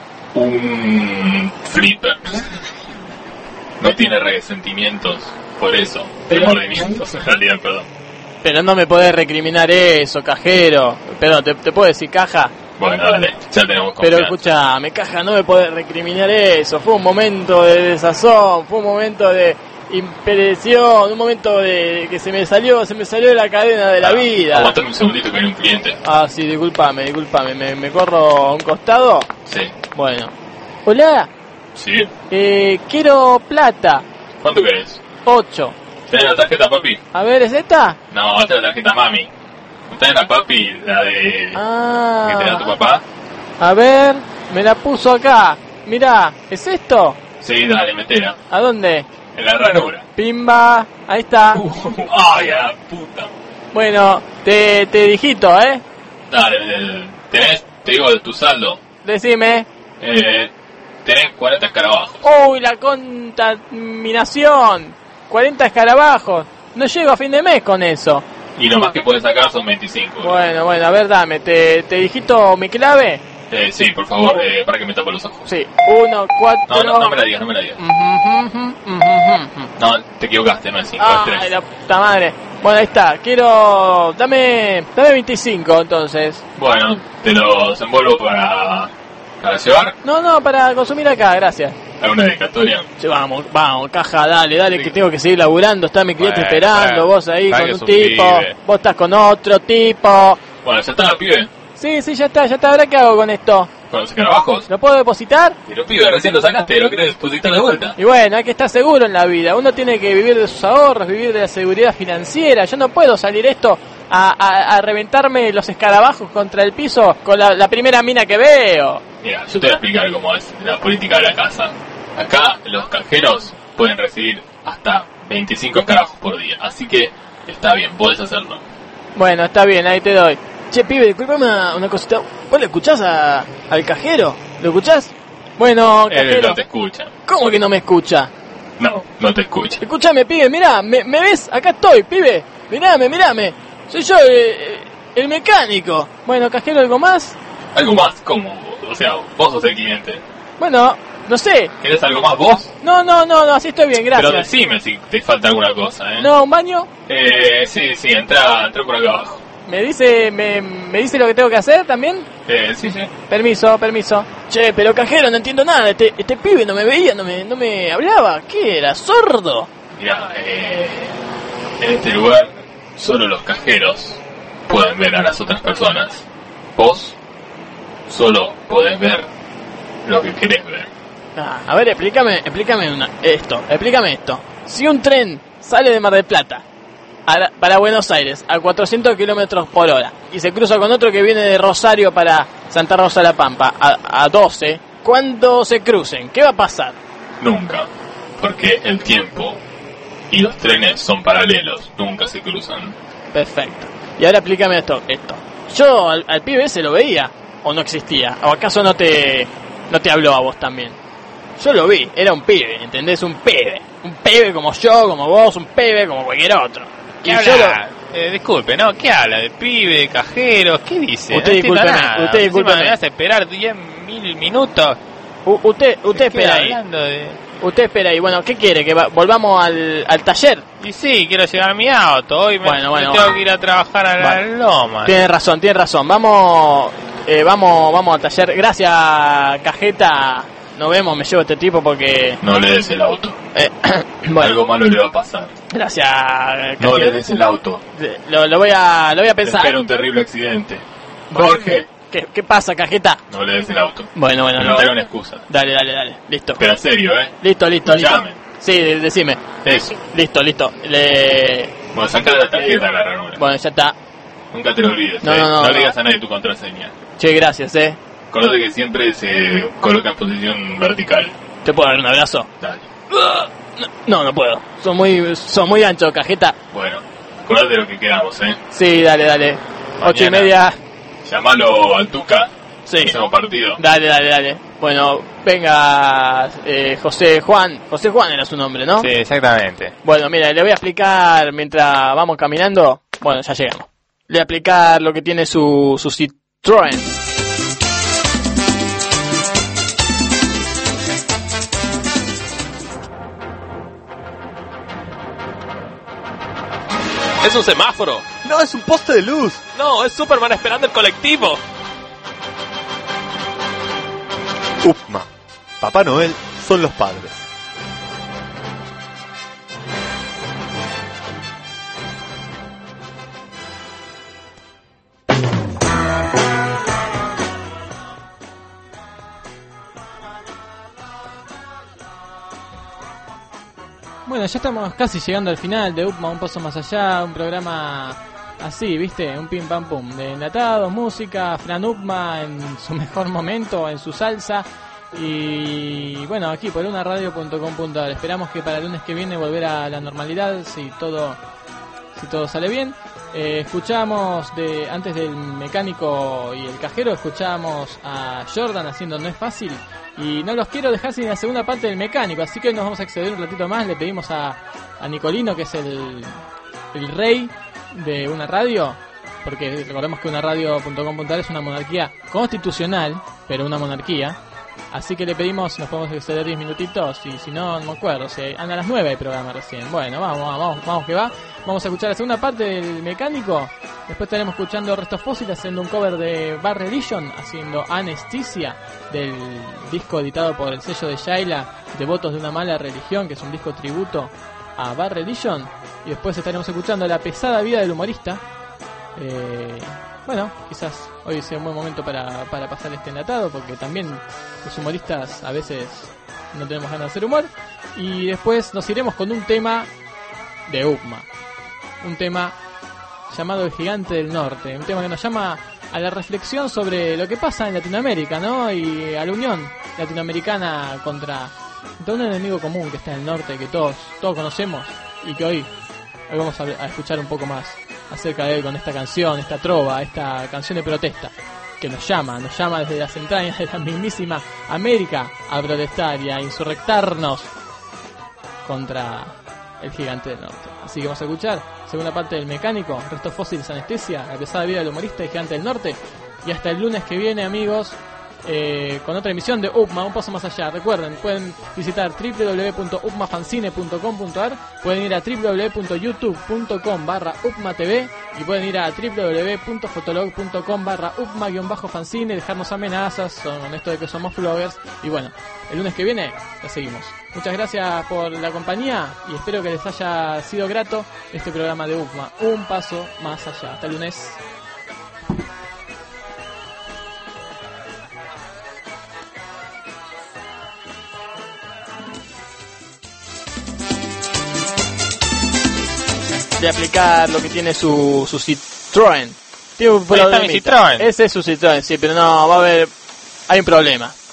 un flipper, no tiene resentimientos por eso, remordimientos en realidad, perdón. Pero no me podés recriminar eso, cajero. Perdón, ¿te, te puedo decir caja? Bueno, dale, ya tenemos Pero confianza. escúchame, caja, no me podés recriminar eso. Fue un momento de desazón, fue un momento de impresión, un momento de que se me salió, se me salió de la cadena de la Ah, vida. Aguantame un segundito que hay un cliente. Ah, sí, disculpame, disculpame, ¿me, me corro a un costado? Sí, Bueno. Hola, sí. eh, quiero plata, ¿Cuánto querés? ocho. ¿Tenés la tarjeta, papi? A ver, ¿es esta? No, esta es la tarjeta mami. ¿Tenés la papi? La de... que te da tu Ah, papá. a ver, me la puso acá. Mirá, ¿es esto? Sí, dale, metela. ¿A dónde? En la ranura. Pimba, ahí está. Ay, a la puta. Bueno, te, te digito, ¿eh? Dale, eh, tenés, te digo de tu saldo. Decime. Eh, tenés cuarenta escarabajos. Uy, la contaminación. cuarenta escarabajos. No llego a fin de mes con eso. Y lo más que podés sacar son veinticinco. Bueno, bueno, a ver, dame. ¿Te, te digito mi clave? Eh, sí, por favor, eh, para que me tapo los ojos. Sí. Uno, cuatro... No, no, no me la digas, no me la digas. No, te equivocaste, no es cinco, es Ay, tres. la puta madre. Bueno, ahí está. Quiero... Dame, dame veinticinco, entonces. Bueno, te los envuelvo para, para llevar No, no, para consumir acá, gracias. a una dedicatoria. Sí, vamos, vamos, caja, dale, dale, que tengo que seguir laburando. Está mi cliente Bueno, esperando, bueno, vos ahí sabes con que un es un tipo, pibe. vos estás con otro tipo. Bueno, ya está, pibe. Sí, sí, ya está, ya está. ¿Ahora qué hago con esto? Con los escarabajos. ¿Lo puedo depositar? Y los pibes recién lo sacaste, ¿lo querés depositar de vuelta? Y bueno, hay que estar seguro en la vida. Uno tiene que vivir de sus ahorros, vivir de la seguridad financiera. Yo no puedo salir esto a, a, a reventarme los escarabajos contra el piso con la, la primera mina que veo. Mira, yo te voy a explicar cómo es la política de la casa. Acá los cajeros pueden recibir hasta veinticinco escarabajos por día, así que está bien, podés hacerlo. Bueno, está bien, ahí te doy. Che, pibe, disculpame una, una cosita. ¿Vos le escuchás a, al cajero? ¿Lo escuchás? Bueno, Él cajero. no te escucha. ¿Cómo que no me escucha? No, no te escucha. Escúchame, pibe, mirá, ¿me, me ves? Acá estoy, pibe. Mirame, mirame. Soy yo, eh, el mecánico. Bueno, cajero, ¿algo más? Algo más, como, o sea, vos sos el cliente. Bueno, no sé. ¿Querés algo más vos? No, no, no, no, así estoy bien, gracias. Pero decime si te falta alguna cosa, ¿eh? No, ¿un baño? Eh, sí, sí, entra, entra por acá abajo. ¿Me dice, me, me dice lo que tengo que hacer también? Eh, sí, sí. Permiso, permiso. Che, pero cajero, no entiendo nada. Este, este pibe no me veía, no me, no me hablaba. ¿Qué era? ¿Sordo? Mira, eh, en este lugar solo los cajeros pueden ver a las otras personas. Vos solo podés ver lo que querés ver. Ah, a ver, explícame, explícame una, esto, explícame esto. Si un tren sale de Mar del Plata a la- para Buenos Aires a cuatrocientos kilómetros por hora y se cruza con otro que viene de Rosario para Santa Rosa de la Pampa a, a doce, cuando se crucen, ¿qué va a pasar? Nunca, porque el tiempo y los trenes son paralelos, nunca se cruzan. Perfecto. Y ahora explícame esto, esto. Yo al, al pibe ese lo veía, o no existía, o acaso no te, no te habló a vos también. Yo lo vi, era un pibe, ¿entendés? Un pibe. Un pibe como yo, como vos, un pibe como cualquier otro. ¿Qué Y habla? yo lo- Eh, disculpe, ¿no? ¿Qué habla? ¿De pibe, de cajeros? ¿Qué dice? Usted no entiendo discúlpeme, nada. usted discúlpeme. Encima me hace esperar diez mil minutos. U- usted, usted ¿Qué espera ahí. hablando de...? Usted espera ahí. Bueno, ¿qué quiere? ¿Que va- volvamos al, al taller? Y sí, quiero llegar a mi auto. Hoy me, Bueno, bueno, me tengo bueno. que ir a trabajar a la Vale. loma. Tiene razón, tiene razón. Vamos, eh, vamos, vamos al taller. Gracias, Cajeta. Nos vemos, me llevo este tipo porque... No le des el auto. Eh, bueno, Algo malo le va a pasar. gracias, Cajeta. No le des el auto. Lo, lo voy a, lo voy a Te pensar. espera un terrible accidente. Jorge, ¿Qué, qué pasa, Cajeta? no le des el auto. Bueno, bueno, no. Inventaré una excusa. Dale, dale, dale. Listo. Pero en serio, ¿eh? Listo, listo, listo. Llame. Sí, de- decime. Eso. Listo, listo. Le... Bueno, saca la tarjeta de la ranura. Bueno, ya está. Nunca te lo olvides. No, ¿eh? no, no, no no. le digas a nadie tu contraseña. Che, gracias, eh. Acordate que siempre se coloca en posición vertical. ¿Te puedo dar un abrazo? Dale. No, no puedo. Son muy, son muy ancho, Cajeta. Bueno, acordate de lo que quedamos, ¿eh? Sí, dale, dale. Ocho y Mañana. media. Llamalo al Tuca. Sí. Hacemos partido. Dale, dale, dale. Bueno, venga, eh, José Juan. José Juan era su nombre, ¿no? Sí, exactamente. Bueno, mira, le voy a explicar mientras vamos caminando. Bueno, ya llegamos. Le voy a explicar lo que tiene su, su Citroën. Es un semáforo. No, es un poste de luz. No, es Superman esperando el colectivo. Upma. Papá Noel son los padres. Bueno, ya estamos casi llegando al final de Upma, un paso más allá, un programa así, ¿viste? Un pim pam pum, de enlatados, música, Fran Upma en su mejor momento, en su salsa. Y bueno, aquí por una radio punto com punto a r. Esperamos que para el lunes que viene volver a la normalidad, si todo si todo sale bien. Eh, escuchamos de antes del mecánico y el cajero, escuchamos a Jordan haciendo No es fácil. Y no los quiero dejar sin la segunda parte del mecánico, así que hoy nos vamos a exceder un ratito más. Le pedimos a, a Nicolino, que es el, el rey de una radio, porque recordemos que una radio punto com punto a r es una monarquía constitucional, pero una monarquía. Así que le pedimos, nos podemos exceder diez minutitos, y si no, no me acuerdo, si anda a las nueve el programa recién. Bueno, vamos, vamos, vamos que va. Vamos a escuchar la segunda parte del mecánico. Después estaremos escuchando Restos Fósiles haciendo un cover de Bad Religion, haciendo Anestesia, del disco editado por el sello de Shaila, Devotos de una mala religión, que es un disco tributo a Bad Religion. Y después estaremos escuchando La pesada vida del humorista. Eh... Bueno, quizás hoy sea un buen momento para, para pasar este enlatado, porque también los humoristas a veces no tenemos ganas de hacer humor. Y después nos iremos con un tema de Upma, un tema llamado El Gigante del Norte, un tema que nos llama a la reflexión sobre lo que pasa en Latinoamérica, ¿no? Y a la unión latinoamericana contra, contra un enemigo común que está en el norte, que todos, todos conocemos, y que hoy, hoy vamos a, a escuchar un poco más acerca de él con esta canción, esta trova, esta canción de protesta que nos llama, nos llama desde las entrañas de la mismísima América a protestar y a insurrectarnos contra el Gigante del Norte. Así que vamos a escuchar segunda parte del mecánico, Restos Fósiles, Anestesia, La pesada vida del humorista y Gigante del Norte. Y hasta el lunes que viene, amigos, eh, con otra emisión de Upma, un paso más allá. Recuerden, pueden visitar w w w punto upma fanzine punto com punto a r, pueden ir a w w w punto youtube punto com barra upma t v y pueden ir a w w w punto fotolog punto com barra upma guión bajo fanzine, dejarnos amenazas con esto de que somos bloggers. Y bueno, el lunes que viene la seguimos. Muchas gracias por la compañía y espero que les haya sido grato este programa de Upma, un paso más allá. Hasta el lunes. De aplicar lo que tiene su, su Citroën. Tiene un Ahí está mi Citroën. Ese es su Citroën, sí, pero no, va a haber... Hay un problema.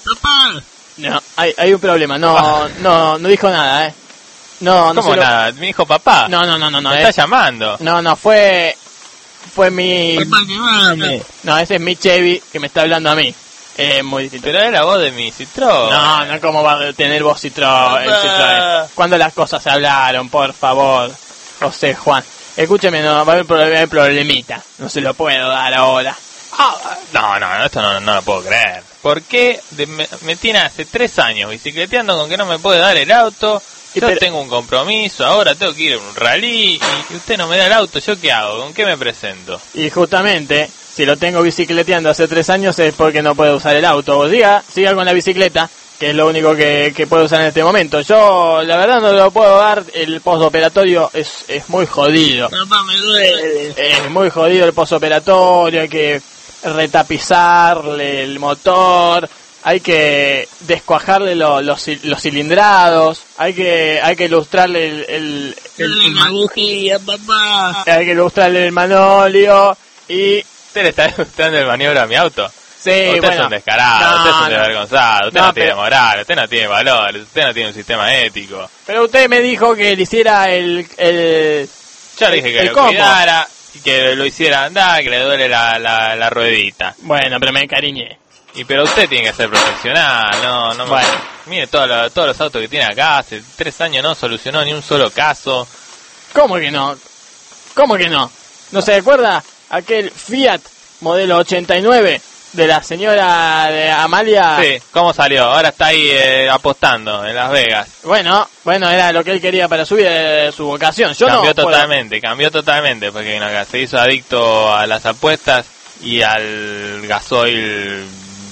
Papá. No, hay, hay un problema. No, no, no dijo nada, ¿eh? No, no ¿Cómo se lo- nada? ¿Me dijo papá? No, no, no, no, no. Me eh. está llamando. No, no, fue... Fue mi... Eh, No, ese es mi Chevy que me está hablando a mí. Es muy distinto. Pero era la voz de mi Citroën. No, no, ¿cómo va a tener vos Citroën? El Citroën? ¿Cuándo las cosas se hablaron? Por favor. José Juan. Escúcheme, no, va a haber problem- problemita. No se lo puedo dar ahora. Ah, no, no, no, esto no, no lo puedo creer. ¿Por qué de- me, me tiene hace tres años bicicleteando con que no me puede dar el auto? Y Yo pero- tengo un compromiso, ahora tengo que ir a un rally y usted no me da el auto. ¿Yo qué hago? ¿Con qué me presento? Y justamente, si lo tengo bicicleteando hace tres años es porque no puedo usar el auto. Vos diga, siga con la bicicleta, que es lo único que, que puedo usar en este momento. Yo, la verdad, no lo puedo dar. El postoperatorio es, es muy jodido. Papá, me duele. Es muy jodido el postoperatorio. Hay que retapizarle el motor. Hay que descuajarle lo- los, cil- los cilindrados. Hay que hay que ilustrarle el, el, el- Dale la bujía, papá. hay que ilustrarle el manolio. Y ¿Usted le está gustando el maniobra a mi auto? sí, Usted bueno, es un descarado, no, usted es un no. desvergonzado, usted no, No, tiene pero- moral, usted no tiene valores, usted no tiene un sistema ético. Pero usted me dijo que le hiciera el... el Yo le dije que el lo combo. cuidara y que lo hiciera andar, que le duele la, la, la ruedita. Bueno, pero me encariñé. Y pero usted tiene que ser profesional, no, no me- Bueno. Mire todos los, todos los autos que tiene acá, hace tres años no solucionó ni un solo caso. ¿Cómo que no? ¿Cómo que no? ¿No se acuerda aquel Fiat modelo ochenta y nueve de la señora de Amalia? Sí, ¿cómo salió? Ahora está ahí eh, apostando en Las Vegas. Bueno, bueno, era lo que él quería para su vida, su vocación. Yo cambió no puedo- totalmente, cambió totalmente, porque vino acá, se hizo adicto a las apuestas y al gasoil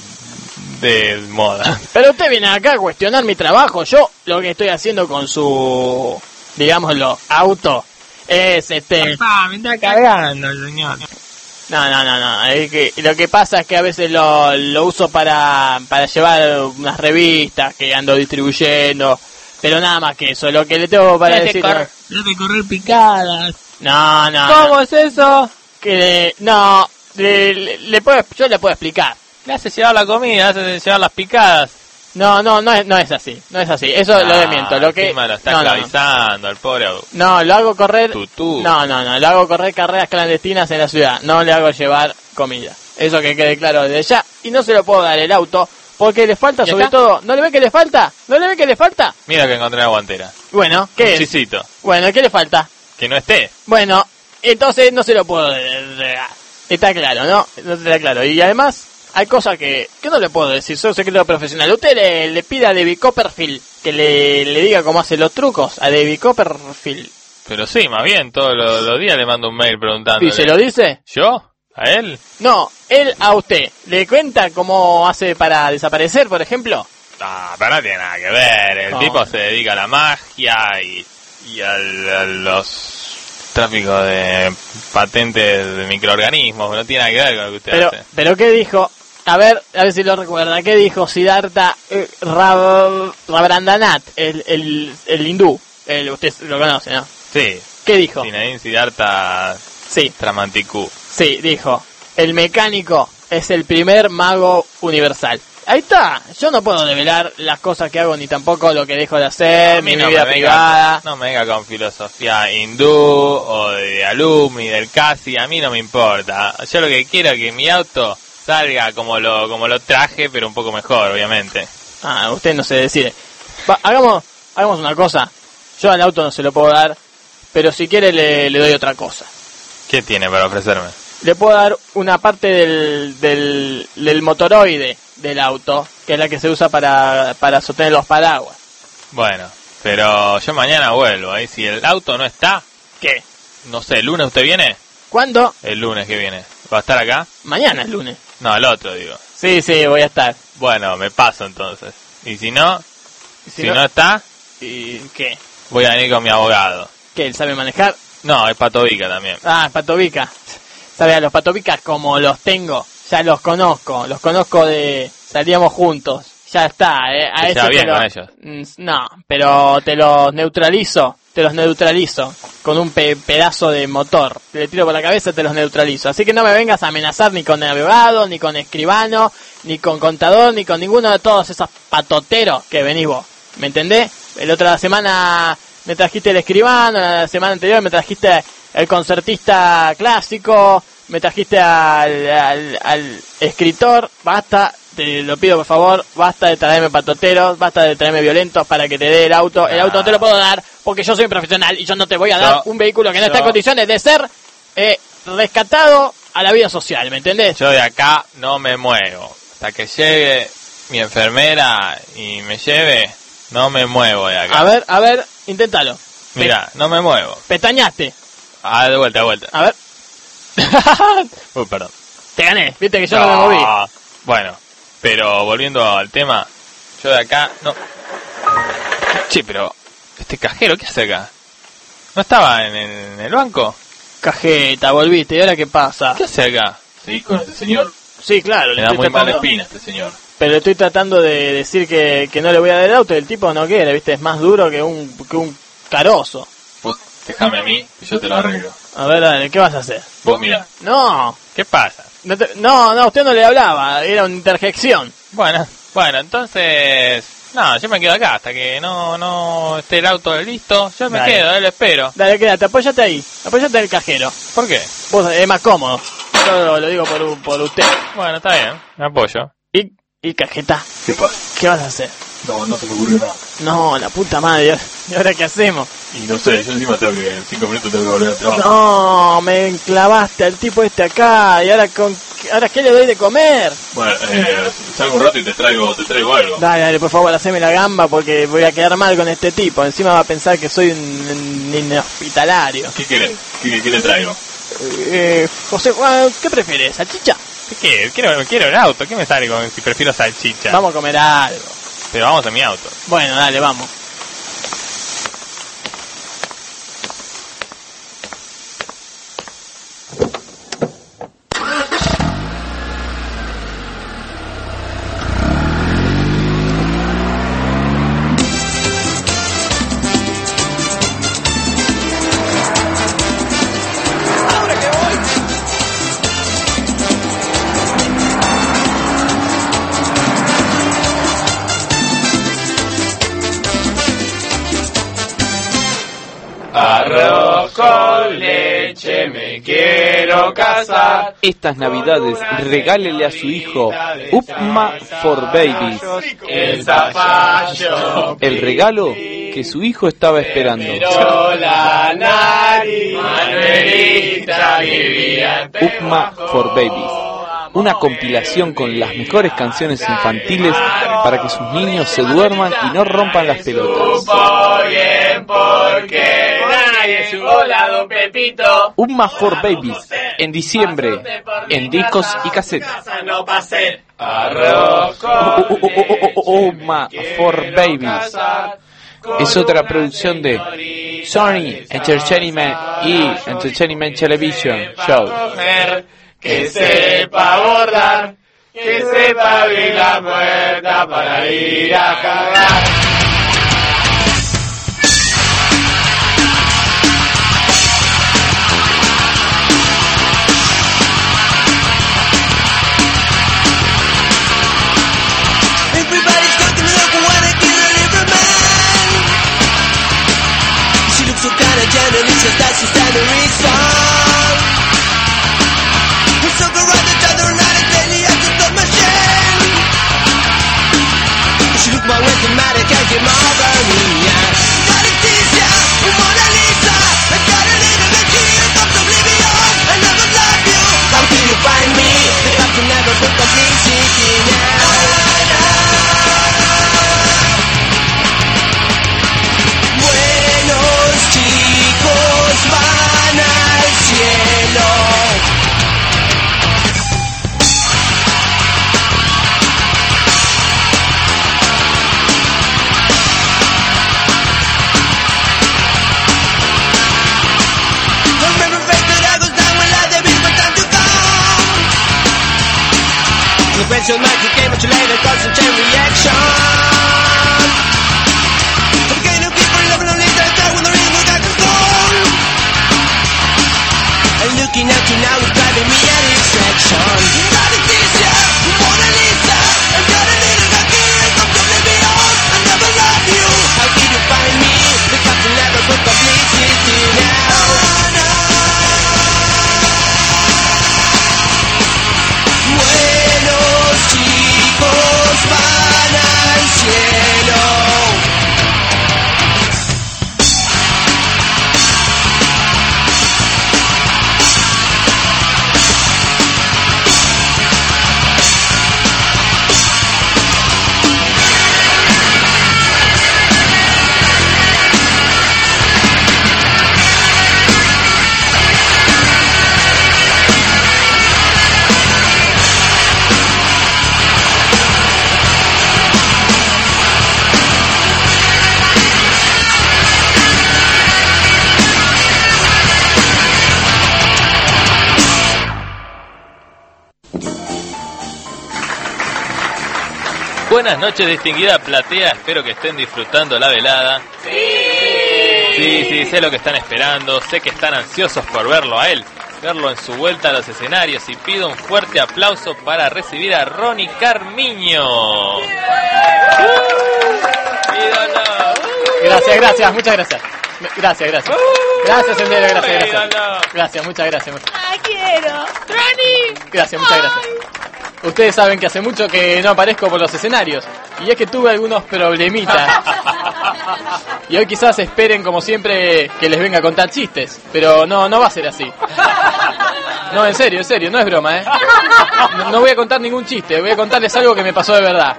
de moda. Pero usted viene acá a cuestionar mi trabajo. Yo lo que estoy haciendo con su, digámoslo, auto es este... Papá, me está cagando el señor. No, no, no, no. Es que lo que pasa es que a veces lo, lo uso para, para llevar unas revistas que ando distribuyendo. Pero nada más que eso. Lo que le tengo para Déjate decir... correr, déjate correr picadas. No, no, ¿Cómo no. es eso? Que le- no, le, le- le puedo, yo le puedo explicar. Le hace llevar la comida, le hace llevar las picadas. No, no, no es, no es así. No es así. Eso lo desmiento. Lo que... Encima lo está no, no, no. esclavizando al pobre. No, lo hago correr... Tutú. No, no, no. Lo hago correr carreras clandestinas en la ciudad. No le hago llevar comida. Eso que quede claro desde ya. Y no se lo puedo dar el auto porque le falta, ¿Y sobre acá? todo... ¿No le ve que le falta? ¿No le ve que le falta? Mira que encontré una guantera. Bueno, ¿qué Un es? chisito. Bueno, ¿qué le falta? Que no esté. Bueno, entonces no se lo puedo dar. Está claro, ¿no? No está claro. Y además, hay cosas que, que no le puedo decir, soy secreto profesional. Usted le, le pide a David Copperfield que le, le diga cómo hace los trucos a David Copperfield. Pero sí, más bien, todos los, los días le mando un mail preguntando. ¿Y se lo dice? ¿Yo? ¿A él? No, él a usted. ¿Le cuenta cómo hace para desaparecer, por ejemplo? Ah, pero no tiene nada que ver. El No. tipo se dedica a la magia y, y al- a los tráficos de patentes de microorganismos. No tiene nada que ver con lo que usted Pero, hace. pero ¿qué dijo? A ver, a ver si lo recuerda. ¿Qué dijo Siddhartha eh, Rab- Rabindranath, el, el, el hindú? El, usted lo conoce, ¿no? Sí. ¿Qué dijo? Zinedine Siddhartha Sí, Tramanticú. sí, dijo. El mecánico es el primer mago universal. Ahí está. Yo no puedo develar las cosas que hago ni tampoco lo que dejo de hacer, A mí ni no mi vida me venga- privada. No me venga con filosofía hindú o de alumni, del casi, a mí no me importa. Yo lo que quiero es que mi auto salga como lo como lo traje, pero un poco mejor, obviamente. Ah, usted no se decide. Va, hagamos, hagamos una cosa. Yo al auto no se lo puedo dar, pero si quiere le, le doy otra cosa. ¿Qué tiene para ofrecerme? Le puedo dar una parte del, del, del motoroide del auto, que es la que se usa para, para sostener los paraguas. Bueno, pero yo mañana vuelvo, ¿eh? Si el auto no está, ¿Qué? no sé, ¿el lunes usted viene? ¿Cuándo? El lunes que viene. ¿Va a estar acá? Mañana es lunes. No, el otro, digo. Sí, sí, voy a estar. Bueno, me paso entonces. Y si no, ¿Y si, no, está, ¿Y qué? voy a venir con mi abogado. ¿Qué? ¿Él sabe manejar? No, es Patovica también. Ah, Patovica. ¿Sabe? A los Patovicas como los tengo, ya los conozco. Los conozco de... Salíamos juntos. Ya está, eh. A Se ese lleva te bien lo- con ellos. Mm, No, pero te los neutralizo te los neutralizo con un pe- pedazo de motor. Le tiro por la cabeza, te los neutralizo. Así que no me vengas a amenazar ni con abogado, ni con escribano, ni con contador, ni con ninguno de todos esos patoteros que venís vos. ¿Me entendés? La otra semana me trajiste el escribano, la semana anterior me trajiste el concertista clásico, me trajiste al, al, al escritor. Basta, te lo pido por favor, basta de traerme patoteros, basta de traerme violentos para que te dé el auto. El auto no te lo puedo dar porque yo soy un profesional y yo no te voy a dar yo, un vehículo que no yo, está en condiciones de ser eh, rescatado a la vida social, ¿me entendés? Yo de acá no me muevo. Hasta que llegue mi enfermera y me lleve, no me muevo de acá. A ver, a ver, inténtalo. Mira, no me muevo. Pestañaste. Ah, de vuelta, de vuelta. A ver. Uy, perdón. Te gané, viste que yo no, no me moví. Bueno, pero volviendo al tema, yo de acá no. Che, pero este cajero, ¿qué hace acá? ¿No estaba en el, en el banco? Cajeta, volviste, ¿y ahora qué pasa? ¿Qué hace acá? ¿Sí con este señor? Sí, claro. Le, le da muy tratando... mala espina este señor. Pero le estoy tratando de decir que, que no le voy a dar el auto y el tipo no quiere, viste, es más duro que un, que un carozo. Vos déjame a mí y yo te lo arreglo. A ver, dale, ¿qué vas a hacer? Vos mira. No. ¿Qué pasa? No, te, no, no, usted no le hablaba, era una interjección. Bueno, bueno, entonces... No, yo me quedo acá hasta que no no esté el auto listo. Yo me dale. quedo, eh, lo espero. Dale, quédate, apóyate ahí. Apóyate en el cajero. ¿Por qué? Vos, es más cómodo. Yo lo, lo digo por, por usted. Bueno, está bien, me apoyo. ¿Y, y cajeta? ¿Qué pasa? ¿Qué vas a hacer? No, no se me ocurrió nada. No, la puta madre. ¿Y ahora qué hacemos? Y no sé, yo encima tengo que en cinco minutos tengo que volver al trabajo. No, me enclavaste al tipo este acá. ¿Y ahora con ahora qué le doy de comer? Bueno, eh, salgo un rato y te traigo, te traigo algo. Dale, dale, por favor, haceme la gamba porque voy a quedar mal con este tipo. Encima va a pensar que soy un, un inhospitalario. ¿Qué querés? ¿Qué, qué le traigo? Eh, José, bueno, ¿qué prefieres? ¿Salchicha? ¿Qué? Quiero, quiero el auto. ¿Qué me sale con si prefiero salchicha? Vamos a comer algo. Pero vamos a mi auto. Bueno, dale, vamos. Arroz con leche, me quiero casar. Estas navidades regálele a su hijo Upma for Babies. El zapallo. El regalo que su hijo estaba esperando. Pero la nariz, Manuelita vivía. Upma for Babies. Una compilación con las mejores canciones infantiles para que sus niños se duerman y no rompan las pelotas. Bien porque nadie subió la Don Pepito. Upma for Babies, en diciembre, en discos y cassettes. Upma for Babies es otra producción de Sony Entertainment y Entertainment Television Show. Que sepa bordar, que sepa abrir la puerta para ir a cagar. Everybody's talking like wanna kill a river man. She looks so kinda gentle, it's just that she's standing song. So go round each other and I tell you how to stop machine. She look my way, dramatic, I came over me, yeah. Got it, Tisha, Mona Lisa. I got a little bit here, comes oblivion. I never love you, until you find me. The captain never put the music in, yeah. Buenos chicos van al cielo. The pension magic came much later, cause a chain reaction. I'm going to keep on loving only that with the ring. Looking out you now is driving me a distraction. Life is easier, Mona Lisa. I'm gonna need it back here from oblivion. I never love you. How did you find me? The captain never put publicity now. Buenos chicos van al cielo. Buenas noches, distinguida platea, espero que estén disfrutando la velada. ¡Sí! Sí, sí, sé lo que están esperando, sé que están ansiosos por verlo a él, verlo en su vuelta a los escenarios, y pido un fuerte aplauso para recibir a Ronnie Carmiño. Gracias, gracias, muchas gracias. Gracias, gracias. Gracias, Sendero, gracias, gracias. Gracias, muchas gracias. ¡Ah, quiero! ¡Ronnie! Gracias, muchas gracias. Ustedes saben que hace mucho que no aparezco por los escenarios, y es que tuve algunos problemitas. Y hoy quizás esperen, como siempre, que les venga a contar chistes, pero no, no va a ser así. No, en serio, en serio, no es broma, ¿eh? No, no voy a contar ningún chiste, voy a contarles algo que me pasó de verdad.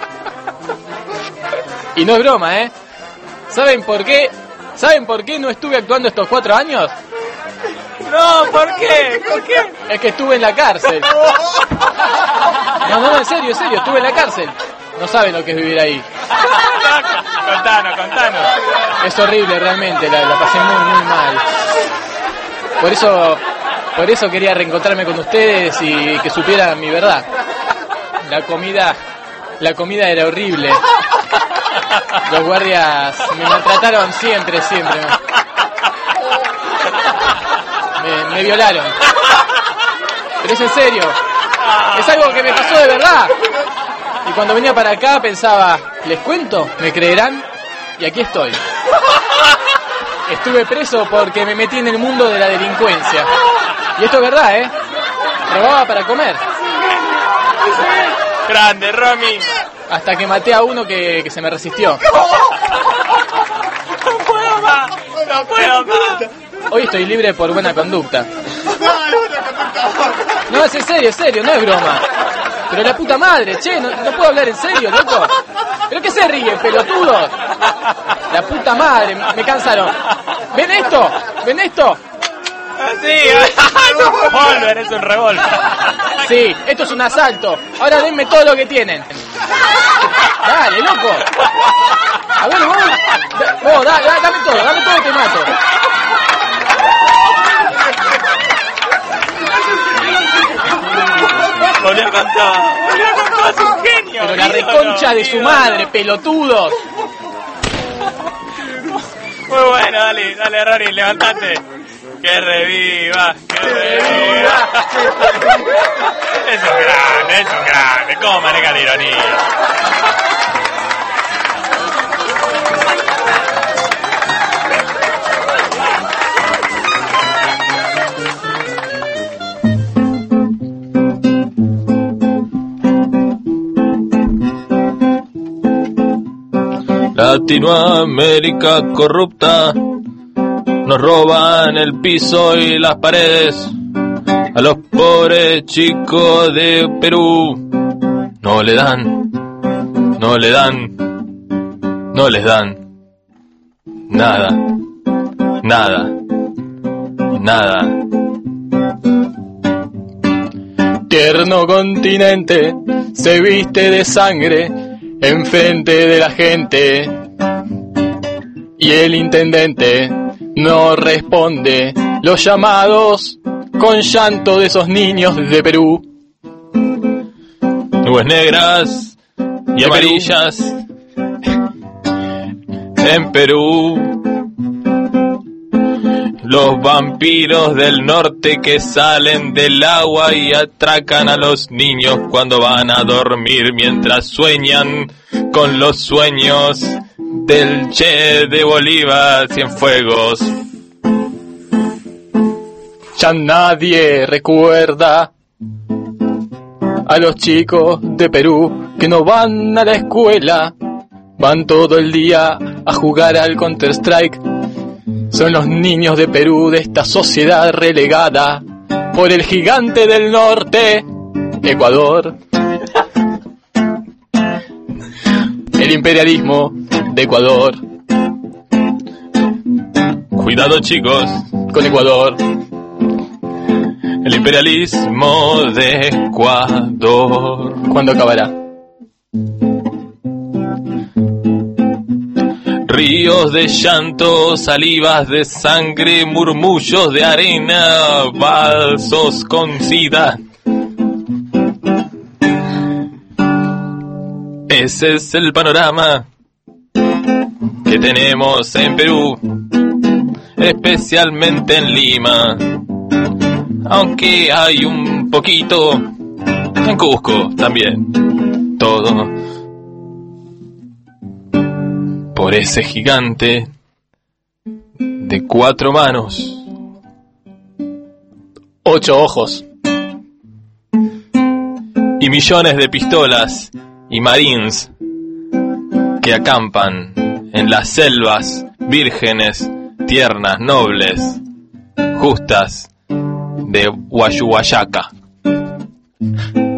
Y no es broma, ¿eh? ¿Saben por qué? ¿Saben por qué no estuve actuando estos cuatro años? No, ¿por qué? ¿Por qué? Es que estuve en la cárcel. No, no, en serio, en serio, estuve en la cárcel. No saben lo que es vivir ahí. Contanos, contanos. Es horrible realmente, la, la pasé muy, muy mal. Por eso, por eso quería reencontrarme con ustedes y que supieran mi verdad. La comida, la comida era horrible. Los guardias me maltrataron siempre, siempre. Me, me violaron. Pero es en serio. Es algo que me pasó de verdad. Y cuando venía para acá pensaba, ¿les cuento? ¿Me creerán? Y aquí estoy. Estuve preso porque me metí en el mundo de la delincuencia. Y esto es verdad, ¿eh? Robaba para comer. Grande, Romy. Hasta que maté a uno que, que se me resistió. No puedo más. No puedo más. Hoy estoy libre por buena conducta. No, es en serio, en serio, no es broma. Pero la puta madre, che, no, no puedo hablar en serio, loco. ¿Pero qué se ríen, pelotudos? La puta madre, me cansaron. ¿Ven esto? ¿Ven esto? Sí, es un revólver, es un revólver. Sí, esto es un asalto. Ahora denme todo lo que tienen. Dale, loco. A ver, vos, vos da, da, dame todo, dame todo y te mato. Volvió a cantar, volvió a cantar, es un genio. Pero la reconcha de su madre, pelotudos. Muy bueno, dale, dale, Rory, levantate. Que reviva, que reviva. Es un grande, es un grande. ¿Cómo maneja la ironía? Latinoamérica corrupta, nos roban el piso y las paredes. A los pobres chicos de Perú no le dan, no le dan, no les dan nada, nada, nada. Tierno continente se viste de sangre enfrente de la gente, y el intendente no responde los llamados con llanto de esos niños de Perú. Nubes negras y amarillas en Perú. los vampiros del norte que salen del agua y atracan a los niños cuando van a dormir mientras sueñan con los sueños del Che de Bolívar Cienfuegos. Ya nadie recuerda a los chicos de Perú que no van a la escuela, van todo el día a jugar al Counter-Strike. Son los niños de Perú de esta sociedad relegada por el gigante del norte, Ecuador. El imperialismo de Ecuador. Cuidado, chicos, con Ecuador. El imperialismo de Ecuador. ¿Cuándo acabará? Ríos de llanto, salivas de sangre, murmullos de arena, vasos con sida. Ese es el panorama que tenemos en Perú, especialmente en Lima, aunque hay un poquito en Cusco también. Todo por ese gigante de cuatro manos, ocho ojos y millones de pistolas y marines que acampan en las selvas vírgenes, tiernas, nobles, justas de Huayhuayaca.